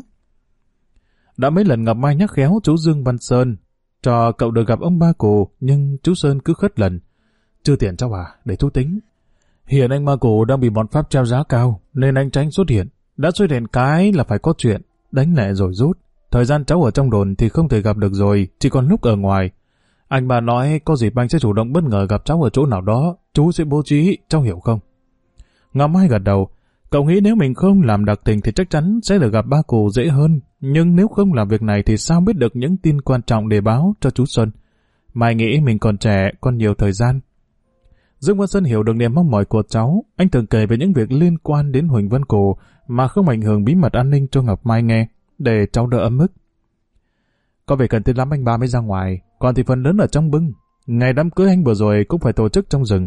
Đã mấy lần Ngọc Mai nhắc khéo chú Dương Văn Sơn, cho cậu được gặp ông ba cụ, nhưng chú Sơn cứ khất lần. Chưa tiền cháu à, để chú tính. Hiện anh ba cụ đang bị bọn Pháp treo giá cao, nên anh tránh xuất hiện. Đã xuất hiện cái là phải có chuyện, đánh lẹ rồi rút. Thời gian cháu ở trong đồn thì không thể gặp được rồi, chỉ còn lúc ở ngoài. Anh bà nói có dịp anh sẽ chủ động bất ngờ gặp cháu ở chỗ nào đó, chú sẽ bố trí, cháu hiểu không? Ngọc Mai gật đầu. Cậu nghĩ nếu mình không làm đặc tình thì chắc chắn sẽ được gặp ba cụ dễ hơn, nhưng nếu không làm việc này thì sao biết được những tin quan trọng để báo cho chú Xuân? Mai nghĩ mình còn trẻ, còn nhiều thời gian. Dương Văn Xuân hiểu được niềm mong mỏi của cháu, anh thường kể về những việc liên quan đến Huỳnh Văn Cụ mà không ảnh hưởng bí mật an ninh cho Ngọc Mai nghe, để cháu đỡ ấm ức. Có vẻ cần thiết lắm anh ba mới ra ngoài, còn thì phần lớn ở trong bưng. Ngày đám cưới anh vừa rồi cũng phải tổ chức trong rừng.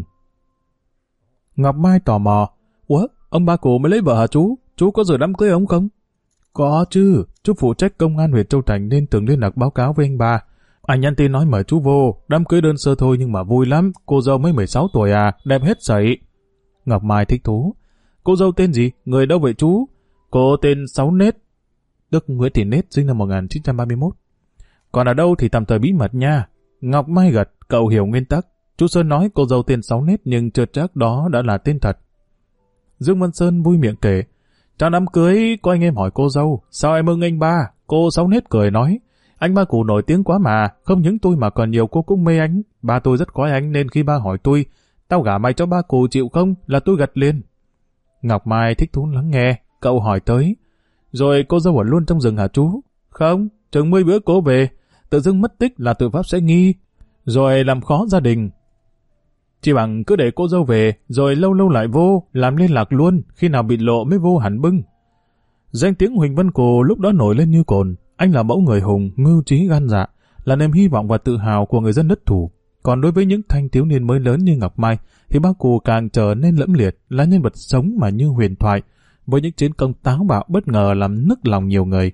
Ngọc Mai tò mò. Ủa, ông ba cụ mới lấy vợ hả chú? Chú có dự đám cưới ông không? Có chứ, chú phụ trách công an huyện Châu Thành nên thường liên lạc báo cáo với anh ba. Anh nhắn tin nói mời chú vô, đám cưới đơn sơ thôi nhưng mà vui lắm, cô dâu mới mười sáu tuổi à, đẹp hết sảy. Ngọc Mai thích thú. Cô dâu tên gì? Người đâu vậy chú? Cô tên Sáu Nết, tức Nguyễn Thị Nết, sinh năm một nghìn chín trăm ba mươi mốt. Còn ở đâu thì tạm thời bí mật nha. Ngọc Mai gật, cậu hiểu nguyên tắc. Chú Sơn nói cô dâu tên Sáu Nết nhưng chưa chắc đó đã là tên thật. Dương Văn Sơn vui miệng kể. Trong đám cưới có anh em hỏi cô dâu, sao em ưng anh ba? Cô Sáu Nết cười nói, anh ba cụ nổi tiếng quá mà, không những tôi mà còn nhiều cô cũng mê anh. Ba tôi rất khoái anh nên khi ba hỏi tôi, tao gả mày cho ba cụ chịu không, là tôi gật liền. Ngọc Mai thích thú lắng nghe, cậu hỏi tới. Rồi cô dâu ở luôn trong rừng hả chú? Không, chừng mươi bữa cô về, tự dưng mất tích là tự Pháp sẽ nghi, rồi làm khó gia đình. Chỉ bằng cứ để cô dâu về, rồi lâu lâu lại vô, làm liên lạc luôn, khi nào bị lộ mới vô hẳn bưng. Danh tiếng Huỳnh Văn Cụ lúc đó nổi lên như cồn, anh là mẫu người hùng, mưu trí gan dạ, là niềm hy vọng và tự hào của người dân đất thủ. Còn đối với những thanh thiếu niên mới lớn như Ngọc Mai, thì ba cụ càng trở nên lẫm liệt, là nhân vật sống mà như huyền thoại, với những chiến công táo bạo bất ngờ làm nức lòng nhiều người.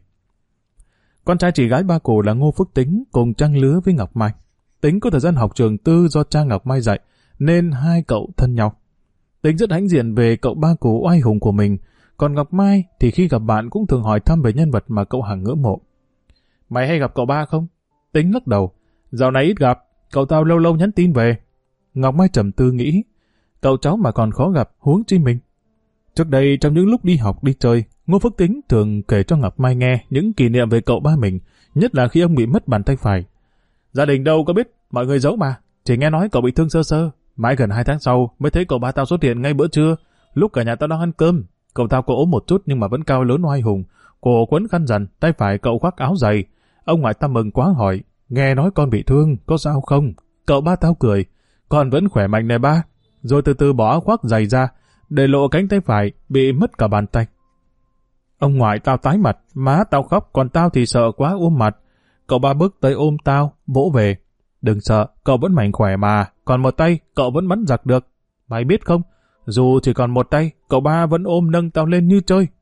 Con trai chị gái ba cụ là Ngô Phước Tính, cùng trang lứa với Ngọc Mai. Tính có thời gian học trường tư do cha Ngọc Mai dạy, nên hai cậu thân nhau. Tính rất hãnh diện về cậu ba cụ oai hùng của mình, còn Ngọc Mai thì khi gặp bạn cũng thường hỏi thăm về nhân vật mà cậu hằng ngưỡng mộ. Mày hay gặp cậu ba không? Tính lắc đầu. Dạo này ít gặp, cậu tao lâu lâu nhắn tin về. Ngọc Mai trầm tư nghĩ, cậu cháu mà còn khó gặp, huống chi mình. Trước đây trong những lúc đi học đi chơi, Ngô Phước Tính thường kể cho Ngọc Mai nghe những kỷ niệm về cậu ba mình, nhất là khi ông bị mất bàn tay phải. Gia đình đâu có biết, mọi người giấu mà, chỉ nghe nói cậu bị thương sơ sơ. Mãi gần hai tháng sau mới thấy cậu ba tao xuất hiện ngay bữa trưa, lúc cả nhà tao đang ăn cơm. Cậu tao có ốm một chút nhưng mà vẫn cao lớn oai hùng, cổ quấn khăn rằn, tay phải cậu khoác áo dày. Ông ngoại tao mừng quá hỏi, nghe nói con bị thương, có sao không? Cậu ba tao cười, con vẫn khỏe mạnh này ba. Rồi từ từ bỏ áo khoác dày ra, để lộ cánh tay phải, bị mất cả bàn tay. Ông ngoại tao tái mặt, má tao khóc, còn tao thì sợ quá ôm mặt. Cậu ba bước tới ôm tao, vỗ về. Đừng sợ, cậu vẫn mạnh khỏe mà, còn một tay, cậu vẫn bắn giặc được. Mày biết không, dù chỉ còn một tay, cậu ba vẫn ôm nâng tao lên như chơi.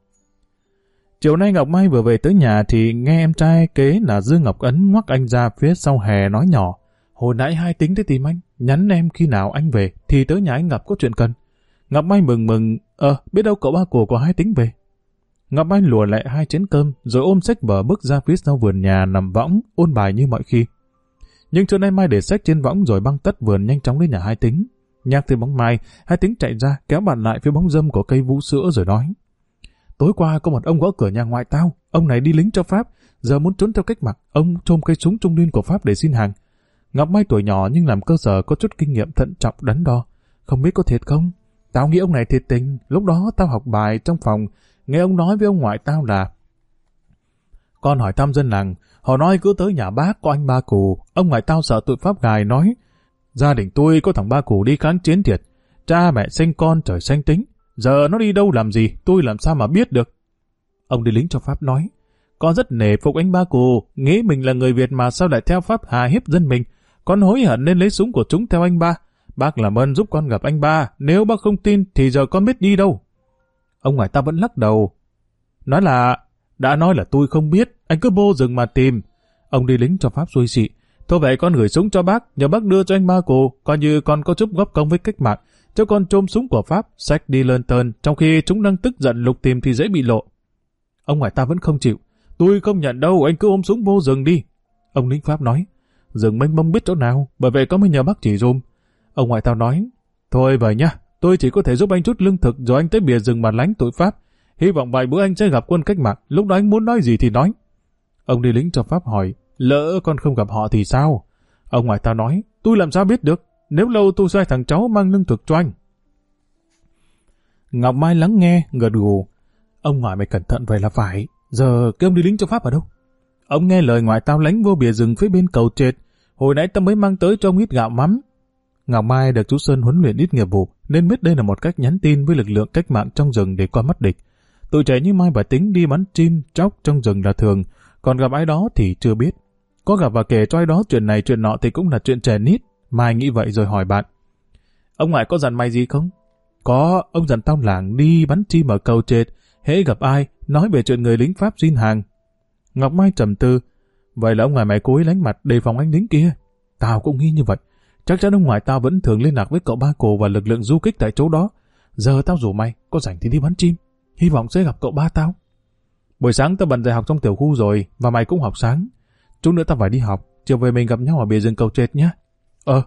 Chiều nay Ngọc Mai vừa về tới nhà thì nghe em trai kế là Dương Ngọc Ấn ngoắc anh ra phía sau hè nói nhỏ. Hồi nãy Hai Tính tới tìm anh, nhắn em khi nào anh về thì tới nhà anh gặp có chuyện cần. Ngọc Mai mừng mừng, ờ, biết đâu cậu ba của của Hai Tính về. Ngọc Mai lùa lại hai chén cơm rồi ôm xách vở bước ra phía sau vườn nhà nằm võng, ôn bài như mọi khi. Nhưng trưa nay Mai để xách trên võng rồi băng tất vườn nhanh chóng đến nhà Hai Tính. Nhắc tới bóng Mai, Hai Tính chạy ra kéo bạn lại phía bóng râm của cây vũ sữa rồi nói: tối qua có một ông gõ cửa nhà ngoại tao, ông này đi lính cho Pháp, giờ muốn trốn theo cách mạng, ông trôm cây súng trung liên của Pháp để xin hàng. Ngọc Mai tuổi nhỏ nhưng làm cơ sở có chút kinh nghiệm thận trọng đắn đo. Không biết có thiệt không? Tao nghĩ ông này thiệt tình. Lúc đó tao học bài trong phòng, nghe ông nói với ông ngoại tao là: con hỏi thăm dân làng, họ nói cứ tới nhà bác có anh Ba Cù. Ông ngoại tao sợ tụi Pháp gài, nói: gia đình tôi có thằng Ba Cù đi kháng chiến thiệt, cha mẹ sinh con trời xanh tính, giờ nó đi đâu làm gì tôi làm sao mà biết được. Ông đi lính cho Pháp nói: con rất nể phục anh Ba Cù, nghĩ mình là người Việt mà sao lại theo Pháp hà hiếp dân mình. Con hối hận nên lấy súng của chúng theo anh Ba. Bác làm ơn giúp con gặp anh Ba, nếu bác không tin thì giờ con biết đi đâu. Ông ngoại ta vẫn lắc đầu, nói là: đã nói là tôi không biết, anh cứ vô rừng mà tìm. Ông đi lính cho Pháp xuôi xị: thôi vậy con gửi súng cho bác, nhờ bác đưa cho anh Ba Cù, coi như con có chút góp công với cách mạng. Cho con trôm súng của Pháp, xách đi lơn tơn, trong khi chúng đang tức giận lục tìm thì dễ bị lộ. Ông ngoại ta vẫn không chịu: tôi không nhận đâu, anh cứ ôm súng vô rừng đi. Ông lính Pháp nói: rừng mênh mông biết chỗ nào, bởi vậy có mới nhờ bác chỉ dùm. Ông ngoại tao nói: thôi vậy nhá, tôi chỉ có thể giúp anh chút lương thực rồi anh tới bìa rừng mà lánh tội Pháp. Hy vọng vài bữa anh sẽ gặp quân cách mạng, lúc đó anh muốn nói gì thì nói. Ông đi lính cho Pháp hỏi: lỡ con không gặp họ thì sao? Ông ngoại tao nói: tôi làm sao biết được, nếu lâu tôi sai thằng cháu mang lương thực cho anh. Ngọc Mai lắng nghe, gật gù: ông ngoại mày cẩn thận vậy là phải. Giờ cái ông đi lính cho Pháp ở đâu? Ông nghe lời ngoại tao lánh vô bìa rừng phía bên cầu trệt, hồi nãy tao mới mang tới cho ông ít gạo mắm. Ngọc Mai được chú Sơn huấn luyện ít nghiệp vụ nên biết đây là một cách nhắn tin với lực lượng cách mạng trong rừng để qua mắt địch. Tụi trẻ như Mai và Tính đi bắn chim tróc trong rừng là thường, còn gặp ai đó thì chưa biết. Có gặp và kể cho ai đó chuyện này chuyện nọ thì cũng là chuyện trẻ nít. Mai nghĩ vậy rồi hỏi bạn: ông ngoại có dặn mày gì không? Có, ông dặn tao làng đi bắn chim ở cầu trệt, hễ gặp ai nói về chuyện người lính Pháp xin hàng. Ngọc Mai trầm tư: vậy là ông ngoại mày cố ý lánh mặt đề phòng anh lính kia. Tao cũng nghĩ như vậy. Chắc chắn ông ngoại tao vẫn thường liên lạc với cậu Ba Cù và lực lượng du kích tại chỗ đó. Giờ tao rủ mày, có rảnh thì đi bắn chim, hy vọng sẽ gặp cậu ba tao. Buổi sáng tao bận dạy học trong tiểu khu rồi, và mày cũng học sáng. Chút nữa tao phải đi học, chiều về mình gặp nhau ở bìa rừng cầu trệt nhé. Ờ.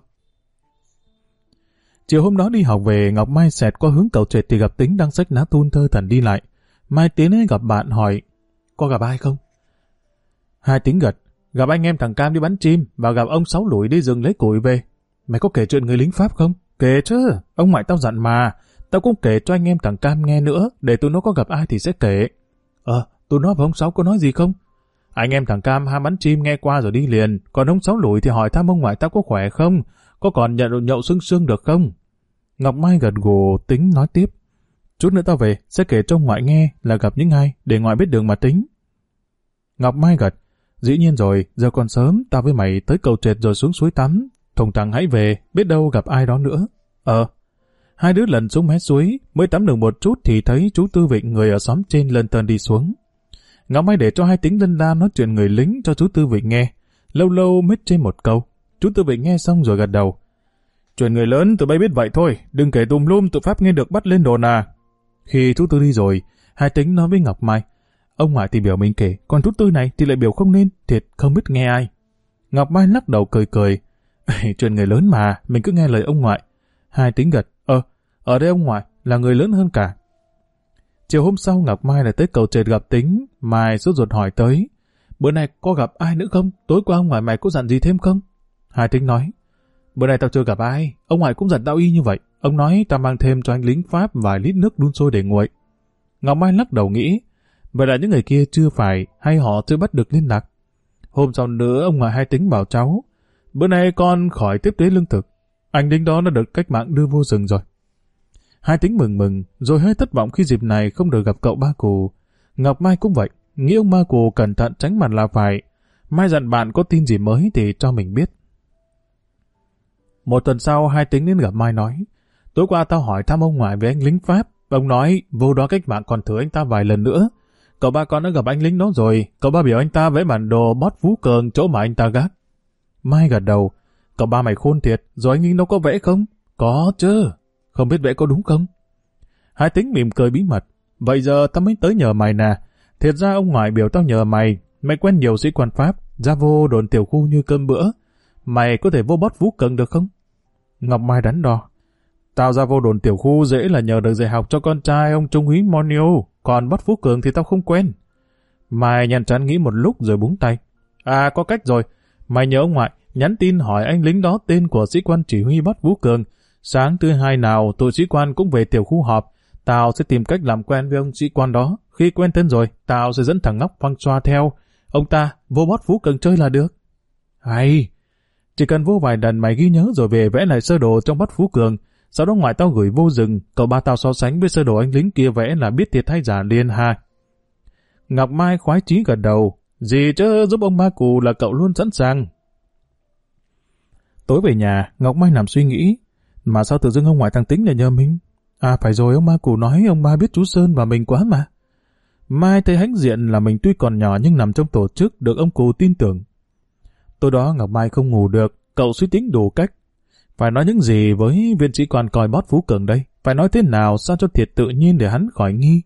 Chiều hôm đó đi học về, Ngọc Mai xẹt qua hướng cầu trệt thì gặp Tính đang xách ná thun thơ thẩn đi lại. Mai tiến đến gặp bạn hỏi: có gặp ai không? Hai Tính gật: gặp anh em thằng Cam đi bắn chim và gặp ông Sáu Lủi đi rừng lấy củi về. Mày có kể chuyện người lính Pháp không? Kể chứ, ông ngoại tao dặn mà. Tao cũng kể cho anh em thằng Cam nghe nữa, để tụi nó có gặp ai thì sẽ kể. Ờ, tụi nó và ông Sáu có nói gì không? Anh em thằng Cam ham bắn chim nghe qua rồi đi liền, còn ông Sáu Lủi thì hỏi thăm ông ngoại tao có khỏe không, có còn nhận nhậu sương sương được không? Ngọc Mai gật gù. Tính nói tiếp: chút nữa tao về sẽ kể cho ông ngoại nghe là gặp những ai, để ngoại biết đường mà tính. Ngọc Mai gật: dĩ nhiên rồi, giờ còn sớm, tao với mày tới cầu trệt rồi xuống suối tắm, thùng thằng hãy về, biết đâu gặp ai đó nữa. Ờ. Hai đứa lần xuống mé suối, mới tắm được một chút thì thấy chú Tư Vịnh người ở xóm trên lân tần đi xuống. Ngọc Mai để cho Hai Tính lân la nói chuyện người lính cho chú Tư Vịnh nghe, lâu lâu mết trên một câu. Chú Tư Vịnh nghe xong rồi gật đầu: chuyện người lớn tụi bay biết vậy thôi, đừng kể tùm lum tụi Pháp nghe được bắt lên đồn à. Khi chú Tư đi rồi, Hai Tính nói với Ngọc Mai: ông ngoại thì biểu mình kể, còn chú Tư này thì lại biểu không nên, thiệt không biết nghe ai. Ngọc Mai lắc đầu cười cười: chuyện người lớn mà, mình cứ nghe lời ông ngoại. Hai Tính gật: ờ, ở đây ông ngoại là người lớn hơn cả. Chiều hôm sau Ngọc Mai lại tới cầu trệt gặp Tính. Mai sốt ruột hỏi tới: bữa nay có gặp ai nữa không? Tối qua ông ngoại mày có dặn gì thêm không? Hai Tính nói: bữa nay tao chưa gặp ai, ông ngoại cũng dặn tao y như vậy. Ông nói tao mang thêm cho anh lính Pháp vài lít nước đun sôi để nguội. Ngọc Mai lắc đầu nghĩ: vậy là những người kia chưa phải, hay họ chưa bắt được liên lạc. Hôm sau nữa ông ngoại Hai Tính bảo cháu: bữa nay con khỏi tiếp tế lương thực, anh lính đó đã được cách mạng đưa vô rừng rồi. Hai Tính mừng mừng, rồi hơi thất vọng khi dịp này không được gặp cậu Ba Cù. Ngọc Mai cũng vậy, nghĩ ông Ba Cù cẩn thận tránh mặt là phải. Mai dặn bạn có tin gì mới thì cho mình biết. Một tuần sau, Hai Tính đến gặp Mai nói: tối qua tao hỏi thăm ông ngoại về anh lính Pháp, ông nói vô đó cách mạng còn thử anh ta vài lần nữa. Cậu ba con đã gặp anh lính đó rồi, cậu ba biểu anh ta vẽ bản đồ bót Phú Cường chỗ mà anh ta gác. Mai gật đầu: cậu ba mày khôn thiệt, rồi anh lính đó có vẽ không? Có chứ, không biết vẽ có đúng không? Hai Tính mỉm cười bí mật: vậy giờ tao mới tới nhờ mày nè. Thiệt ra ông ngoại biểu tao nhờ mày, mày quen nhiều sĩ quan Pháp, ra vô đồn tiểu khu như cơm bữa. Mày có thể vô bót Phú Cường được không? Ngọc Mai đắn đo: Tao ra vô đồn tiểu khu dễ là nhờ được dạy học cho con trai ông trung úy Monio, còn Bót Phú Cường thì tao không quen. Mai nhăn trán nghĩ một lúc rồi búng tay. À, có cách rồi. Mày nhớ ông ngoại, nhắn tin hỏi anh lính đó tên của sĩ quan chỉ huy Bót Phú Cường. Sáng thứ hai nào tụi sĩ quan cũng về tiểu khu họp. Tao sẽ tìm cách làm quen với ông sĩ quan đó. Khi quen tên rồi, tao sẽ dẫn thằng ngốc Phăng Xoa theo. Ông ta vô Bót Phú Cường chơi là được. Hay! Chỉ cần vô vài lần mày ghi nhớ rồi về vẽ lại sơ đồ trong Bót Phú Cường. Sau đó ngoại tao gửi vô rừng, cậu ba tao so sánh với sơ đồ anh lính kia vẽ là biết thiệt hay giả liền ha. Ngọc Mai khoái chí gật đầu. Gì chứ, giúp ông ba cù là cậu luôn sẵn sàng. Tối về nhà, Ngọc Mai nằm suy nghĩ. Mà sao tự dưng ông ngoại thằng Tính lại nhờ mình? À phải rồi, ông ba cù nói ông ba biết chú Sơn và mình quá mà. Mai thấy hãnh diện là mình tuy còn nhỏ nhưng nằm trong tổ chức được ông cù tin tưởng. Tối đó Ngọc Mai không ngủ được, cậu suy tính đủ cách. Phải nói những gì với viên sĩ quan coi Bót Phú Cường đây? Phải nói thế nào sao cho thiệt tự nhiên để hắn khỏi nghi?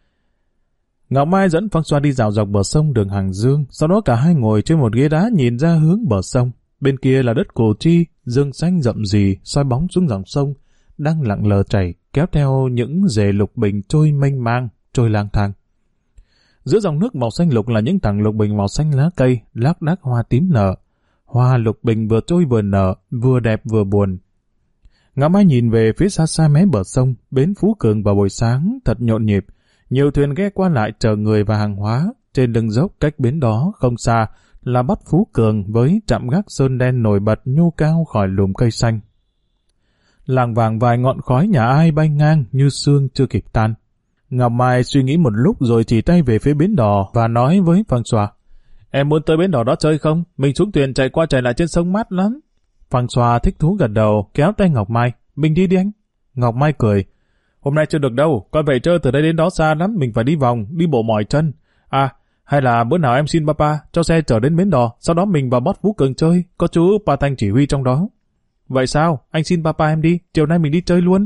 Ngọc Mai dẫn Phăng Xoa đi dạo dọc bờ sông đường Hàng Dương, sau đó cả hai ngồi trên một ghế đá nhìn ra hướng bờ sông. Bên kia là đất Củ Chi, rừng xanh rậm rì, soi bóng xuống dòng sông, đang lặng lờ chảy, kéo theo những rễ lục bình trôi mênh mang, trôi lang thang. Giữa dòng nước màu xanh lục là những tảng lục bình màu xanh lá cây, lác đác hoa tím nở. Hoa lục bình vừa trôi vừa nở, vừa đẹp vừa buồn. Ngọc Mai nhìn về phía xa xa mé bờ sông, bến Phú Cường vào buổi sáng thật nhộn nhịp. Nhiều thuyền ghe qua lại chở người và hàng hóa. Trên lưng dốc cách bến đó không xa là Bót Phú Cường với trạm gác sơn đen nổi bật nhô cao khỏi lùm cây xanh. Làng vàng vài ngọn khói nhà ai bay ngang như sương chưa kịp tan. Ngọc Mai suy nghĩ một lúc rồi chỉ tay về phía bến đò và nói với Phăng Xoa. Em muốn tới bến đò đó chơi không? Mình xuống thuyền chạy qua chạy lại trên sông mát lắm. Phăng Xoa thích thú gật đầu, kéo tay Ngọc Mai. Mình đi đi anh. Ngọc Mai cười. Hôm nay chưa được đâu, con về chơi từ đây đến đó xa lắm, mình phải đi vòng, đi bộ mỏi chân. À, hay là bữa nào em xin papa cho xe chở đến bến đò, sau đó mình vào Bót Phú Cường chơi, có chú Pa Thanh chỉ huy trong đó. Vậy sao? Anh xin papa em đi, chiều nay mình đi chơi luôn.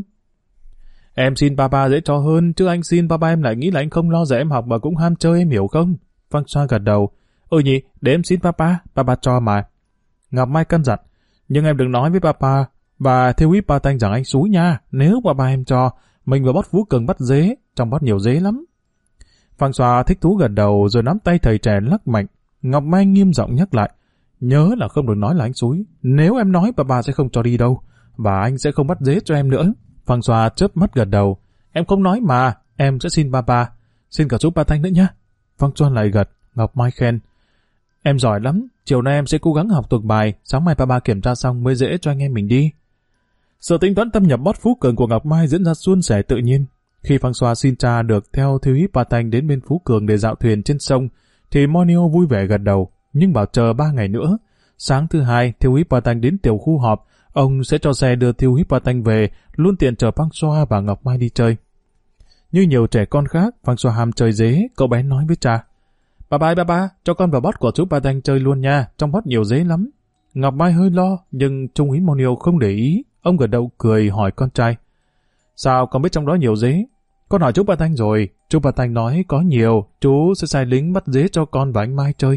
Em xin papa dễ cho hơn, chứ anh xin papa em lại nghĩ là anh không lo dạy em học mà cũng ham chơi, em hiểu không? Phăng Xoa gật đầu. Ừ nhỉ, để em xin papa, papa cho mà. Ngọc Mai căn dặn, nhưng em đừng nói với papa và thiếu úy Pa Thanh rằng anh xúi nha, nếu papa em cho, mình vào Bót Phú Cường bắt dế, trong Bót nhiều dế lắm. Phăng Xoa thích thú gật đầu rồi nắm tay thầy trẻ lắc mạnh. Ngọc Mai nghiêm giọng nhắc lại, nhớ là không được nói là anh xúi, nếu em nói papa sẽ không cho đi đâu, và anh sẽ không bắt dế cho em nữa. Phăng Xoa chớp mắt gật đầu, em không nói mà, em sẽ xin papa, xin cả chú Pa Thanh nữa nhá. Phăng Xoa lại gật, Ngọc Mai khen, em giỏi lắm, chiều nay em sẽ cố gắng học thuộc bài, sáng mai papa kiểm tra xong mới dễ cho anh em mình đi. Sự tính toán thâm nhập Bót Phú Cường của Ngọc Mai diễn ra suôn sẻ tự nhiên. Khi Phăng Xoa xin cha được theo thiếu úy Pa Thanh đến bên Phú Cường để dạo thuyền trên sông, thì Monio vui vẻ gật đầu, nhưng bảo chờ ba ngày nữa. Sáng thứ hai, thiếu úy Pa Thanh đến tiểu khu họp, ông sẽ cho xe đưa thiếu úy Pa Thanh về, luôn tiện chở Phăng Xoa và Ngọc Mai đi chơi. Như nhiều trẻ con khác, Phăng Xoa ham chơi dế, cậu bé nói với cha, ba ba ba ba, cho con vào Bót của chú Pa Thanh chơi luôn nha, trong Bót nhiều dế lắm. Ngọc Mai hơi lo, nhưng trung úy Monio không để ý, ông gật đầu cười hỏi con trai, sao con biết trong đó nhiều dế? Con hỏi chú Pa Thanh rồi, chú Pa Thanh nói có nhiều, chú sẽ sai lính bắt dế cho con và anh Mai chơi.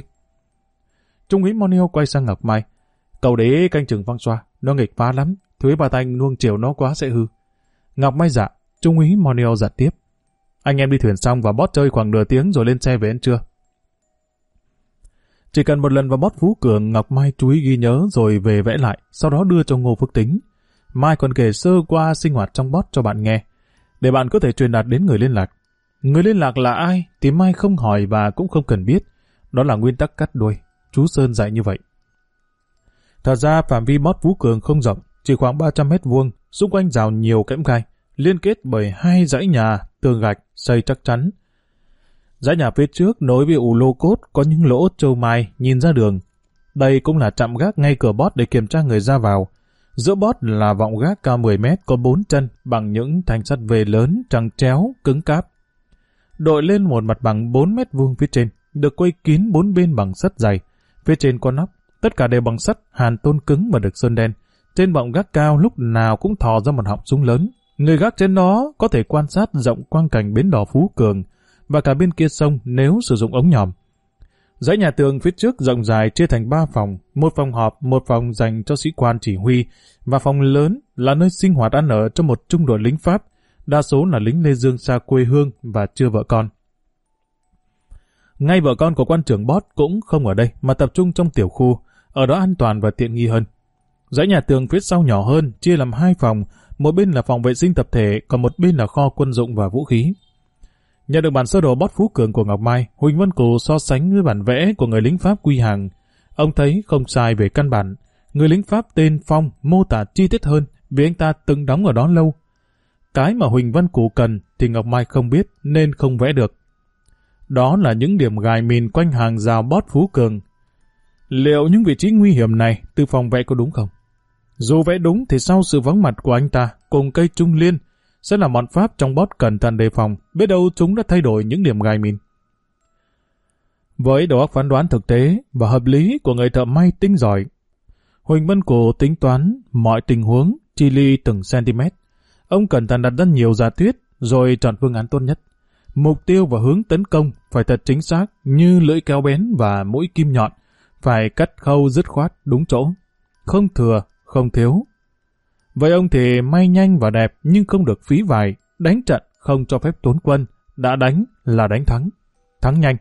Trung úy Monio quay sang Ngọc Mai, cậu để ý canh chừng Phăng Xoa, nó nghịch phá lắm, thiếu úy Pa Thanh nuông chiều nó quá sẽ hư. Ngọc Mai dạ, trung úy Monio giật tiếp, anh em đi thuyền xong vào Bót chơi khoảng nửa tiếng rồi lên xe về ăn trưa. Chỉ cần một lần vào Bót Phú Cường, Ngọc Mai chú ý ghi nhớ rồi về vẽ lại, sau đó đưa cho Ngô Phước Tính. Mai còn kể sơ qua sinh hoạt trong Bót cho bạn nghe, để bạn có thể truyền đạt đến người liên lạc. Người liên lạc là ai thì Mai không hỏi và cũng không cần biết. Đó là nguyên tắc cắt đuôi. Chú Sơn dạy như vậy. Thật ra phạm vi Bót Phú Cường không rộng, chỉ khoảng ba trăm mét vuông, xung quanh rào nhiều kẽm gai, liên kết bởi hai dãy nhà, tường gạch, xây chắc chắn. Dãy nhà phía trước nối với ủ lô cốt có những lỗ trâu mai nhìn ra đường. Đây cũng là trạm gác ngay cửa Bót để kiểm tra người ra vào. Giữa Bót là vọng gác cao mười mét có bốn chân bằng những thanh sắt về lớn, trắng tréo, cứng cáp. Đội lên một mặt bằng bốn mét vuông phía trên, được quây kín bốn bên bằng sắt dày. Phía trên có nóc, tất cả đều bằng sắt, hàn tôn cứng và được sơn đen. Trên vọng gác cao lúc nào cũng thò ra một họng súng lớn. Người gác trên đó có thể quan sát rộng quang cảnh bến đò Phú Cường và cả bên kia sông nếu sử dụng ống nhòm. Dãy nhà tường phía trước rộng dài chia thành ba phòng, một phòng họp, một phòng dành cho sĩ quan chỉ huy, và phòng lớn là nơi sinh hoạt ăn ở cho một trung đội lính Pháp, đa số là lính Lê Dương xa quê hương và chưa vợ con. Ngay vợ con của quan trưởng Bót cũng không ở đây mà tập trung trong tiểu khu, ở đó an toàn và tiện nghi hơn. Dãy nhà tường phía sau nhỏ hơn, chia làm hai phòng, một bên là phòng vệ sinh tập thể, còn một bên là kho quân dụng và vũ khí. Nhận được bản sơ đồ Bót Phú Cường của Ngọc Mai, Huỳnh Văn Cù so sánh với bản vẽ của người lính Pháp quy hàng. Ông thấy không sai về căn bản. Người lính Pháp tên Phong mô tả chi tiết hơn vì anh ta từng đóng ở đó lâu. Cái mà Huỳnh Văn Cù cần thì Ngọc Mai không biết nên không vẽ được. Đó là những điểm gài mìn quanh hàng rào Bót Phú Cường. Liệu những vị trí nguy hiểm này Tư Phong vẽ có đúng không? Dù vẽ đúng thì sau sự vắng mặt của anh ta cùng cây trung liên sẽ là bọn Pháp trong Bót cẩn thận đề phòng, biết đâu chúng đã thay đổi những điểm gài mìn. Với đầu óc phán đoán thực tế và hợp lý của người thợ may tinh giỏi, Huỳnh Văn Cù tính toán mọi tình huống, chi ly từng cm. Ông cẩn thận đặt ra nhiều giả thuyết rồi chọn phương án tốt nhất. Mục tiêu và hướng tấn công phải thật chính xác như lưỡi kéo bén và mũi kim nhọn, phải cắt khâu dứt khoát đúng chỗ, không thừa, không thiếu. Vậy ông thì may nhanh và đẹp nhưng không được phí vải, đánh trận không cho phép tốn quân, đã đánh là đánh thắng, thắng nhanh.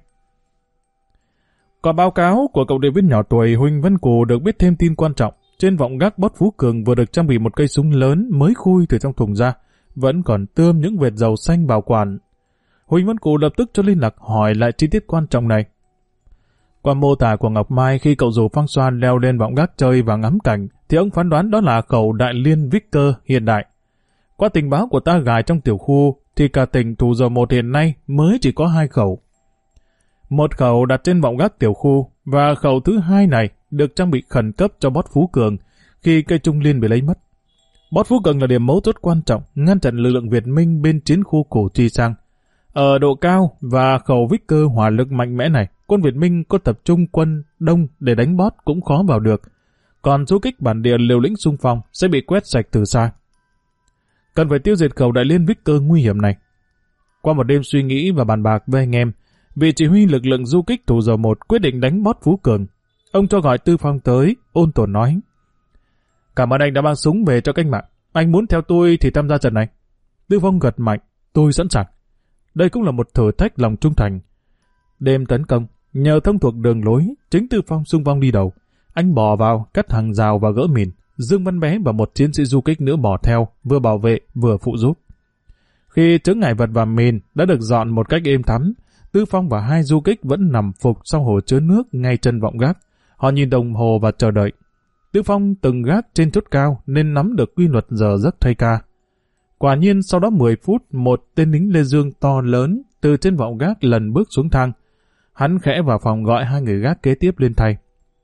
Qua báo cáo của cậu điệp viên nhỏ tuổi Huỳnh Văn Cù được biết thêm tin quan trọng, trên vọng gác Bót Phú Cường vừa được trang bị một cây súng lớn mới khui từ trong thùng ra, vẫn còn tươm những vệt dầu xanh bảo quản. Huỳnh Văn Cù lập tức cho liên lạc hỏi lại chi tiết quan trọng này. Qua mô tả của Ngọc Mai khi cậu rủ Phang Xoan leo lên vọng gác chơi và ngắm cảnh, thì ông phán đoán đó là khẩu đại liên Victor hiện đại. Qua tình báo của ta gài trong tiểu khu, thì cả tỉnh Thủ Dầu Một hiện nay mới chỉ có hai khẩu. Một khẩu đặt trên vọng gác tiểu khu, và khẩu thứ hai này được trang bị khẩn cấp cho Bót Phú Cường khi cây trung liên bị lấy mất. Bót Phú Cường là điểm mấu chốt quan trọng ngăn chặn lực lượng Việt Minh bên chiến khu Củ Chi sang. Ở độ cao và khẩu Victor hỏa lực mạnh mẽ này, quân Việt Minh có tập trung quân đông để đánh Bót cũng khó vào được, còn du kích bản địa liều lĩnh xung phong sẽ bị quét sạch từ xa. Cần phải tiêu diệt khẩu đại liên Victor nguy hiểm này. Qua một đêm suy nghĩ và bàn bạc với anh em, vị chỉ huy lực lượng du kích Thủ Dầu Một quyết định đánh Bót Phú Cường. Ông cho gọi Tư Phong tới, ôn tồn nói: "Cảm ơn anh đã mang súng về cho cách mạng. Anh muốn theo tôi thì tham gia trận này." Tư Phong gật mạnh: "Tôi sẵn sàng." Đây cũng là một thử thách lòng trung thành. Đêm tấn công, nhờ thông thuộc đường lối, chính Tư Phong xung phong đi đầu. Anh bò vào, cắt hàng rào và gỡ mìn. Dương Văn Bé và một chiến sĩ du kích nữa bò theo, vừa bảo vệ vừa phụ giúp. Khi chướng ngại vật và mìn đã được dọn một cách êm thắm, Tư Phong và hai du kích vẫn nằm phục sau hồ chứa nước ngay chân vọng gác. Họ nhìn đồng hồ và chờ đợi. Tư Phong từng gác trên chốt cao nên nắm được quy luật giờ giấc thay ca. Quả nhiên sau đó mười phút, một tên lính Lê Dương to lớn từ trên vọng gác lần bước xuống thang. Hắn khẽ vào phòng gọi hai người gác kế tiếp lên thay.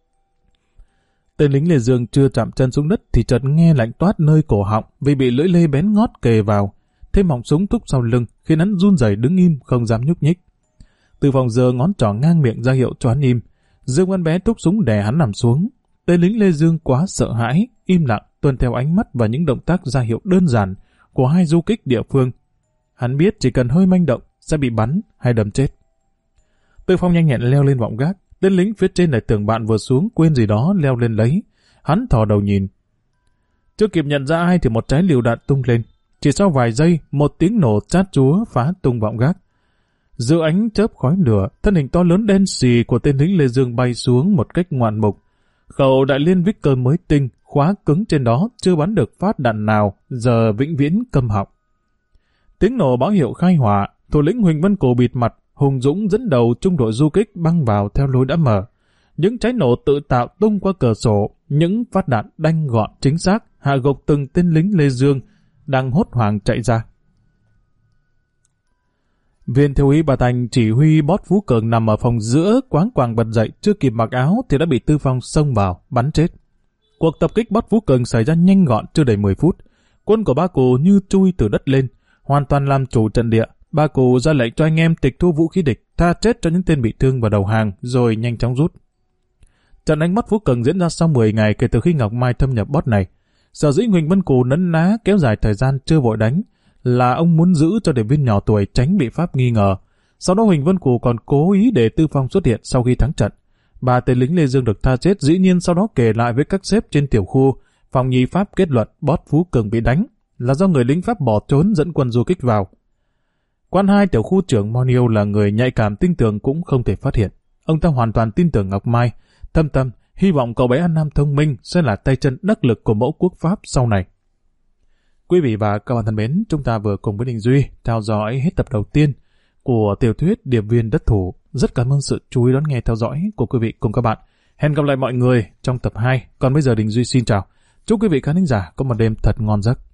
Tên lính Lê Dương chưa chạm chân xuống đất thì chợt nghe lạnh toát nơi cổ họng vì bị lưỡi lê bén ngót kề vào. Thêm họng súng thúc sau lưng khiến hắn run rẩy đứng im không dám nhúc nhích. Từ vòng giờ ngón trỏ ngang miệng ra hiệu cho hắn im. Dương Văn Bé thúc súng đè hắn nằm xuống. Tên lính Lê Dương quá sợ hãi, im lặng tuân theo ánh mắt và những động tác ra hiệu đơn giản của hai du kích địa phương. Hắn biết chỉ cần hơi manh động sẽ bị bắn hay đâm chết. Tư Phong nhanh nhẹn leo lên vọng gác. Tên lính phía trên lại tưởng bạn vừa xuống quên gì đó leo lên lấy. Hắn thò đầu nhìn. Chưa kịp nhận ra ai thì một trái lựu đạn tung lên. Chỉ sau vài giây, một tiếng nổ chát chúa phá tung vọng gác. Giữa ánh chớp khói lửa, thân hình to lớn đen xì của tên lính Lê Dương bay xuống một cách ngoạn mục. Khẩu đại liên Victor mới tinh, khóa cứng trên đó chưa bắn được phát đạn nào, giờ vĩnh viễn câm họng. Tiếng nổ báo hiệu khai hỏa, thủ lĩnh Huỳnh Văn Cù bịt mặt, hùng dũng dẫn đầu trung đội du kích băng vào theo lối đã mở. Những trái nổ tự tạo tung qua cửa sổ, những phát đạn đanh gọn chính xác hạ gục từng tên lính Lê Dương đang hốt hoảng chạy ra. Viên thiếu úy Bà Thành chỉ huy Bót Phú Cường nằm ở phòng giữa, quáng quàng bật dậy, chưa kịp mặc áo thì đã bị Tư Phong xông vào bắn chết. Cuộc tập kích Bót Phú Cường xảy ra nhanh gọn chưa đầy mười phút. Quân của Ba Cù như chui từ đất lên, hoàn toàn làm chủ trận địa. Ba Cù ra lệnh cho anh em tịch thu vũ khí địch, tha chết cho những tên bị thương và đầu hàng, rồi nhanh chóng rút. Trận đánh Bót Phú Cường diễn ra sau mười ngày kể từ khi Ngọc Mai thâm nhập Bót này. Sở dĩ Huỳnh Văn Cù nấn ná kéo dài thời gian chưa vội đánh là ông muốn giữ cho điệp viên nhỏ tuổi tránh bị Pháp nghi ngờ. Sau đó Huỳnh Vân Cù còn cố ý để Tư Phong xuất hiện sau khi thắng trận. Ba tên lính Lê Dương được tha chết dĩ nhiên sau đó kể lại với các sếp trên tiểu khu. Phòng nhì Pháp kết luận Bót Phú Cường bị đánh là do người lính Pháp bỏ trốn dẫn quân du kích vào. Quan hai tiểu khu trưởng Monio là người nhạy cảm tinh tường cũng không thể phát hiện. Ông ta hoàn toàn tin tưởng Ngọc Mai, thâm tâm hy vọng cậu bé An Nam thông minh sẽ là tay chân đắc lực của mẫu quốc Pháp sau này. Quý vị và các bạn thân mến, chúng ta vừa cùng với Đình Duy theo dõi hết tập đầu tiên của tiểu thuyết Điệp viên đất thủ. Rất cảm ơn sự chú ý đón nghe theo dõi của quý vị cùng các bạn. Hẹn gặp lại mọi người trong tập hai. Còn bây giờ Đình Duy xin chào. Chúc quý vị khán thính giả có một đêm thật ngon giấc.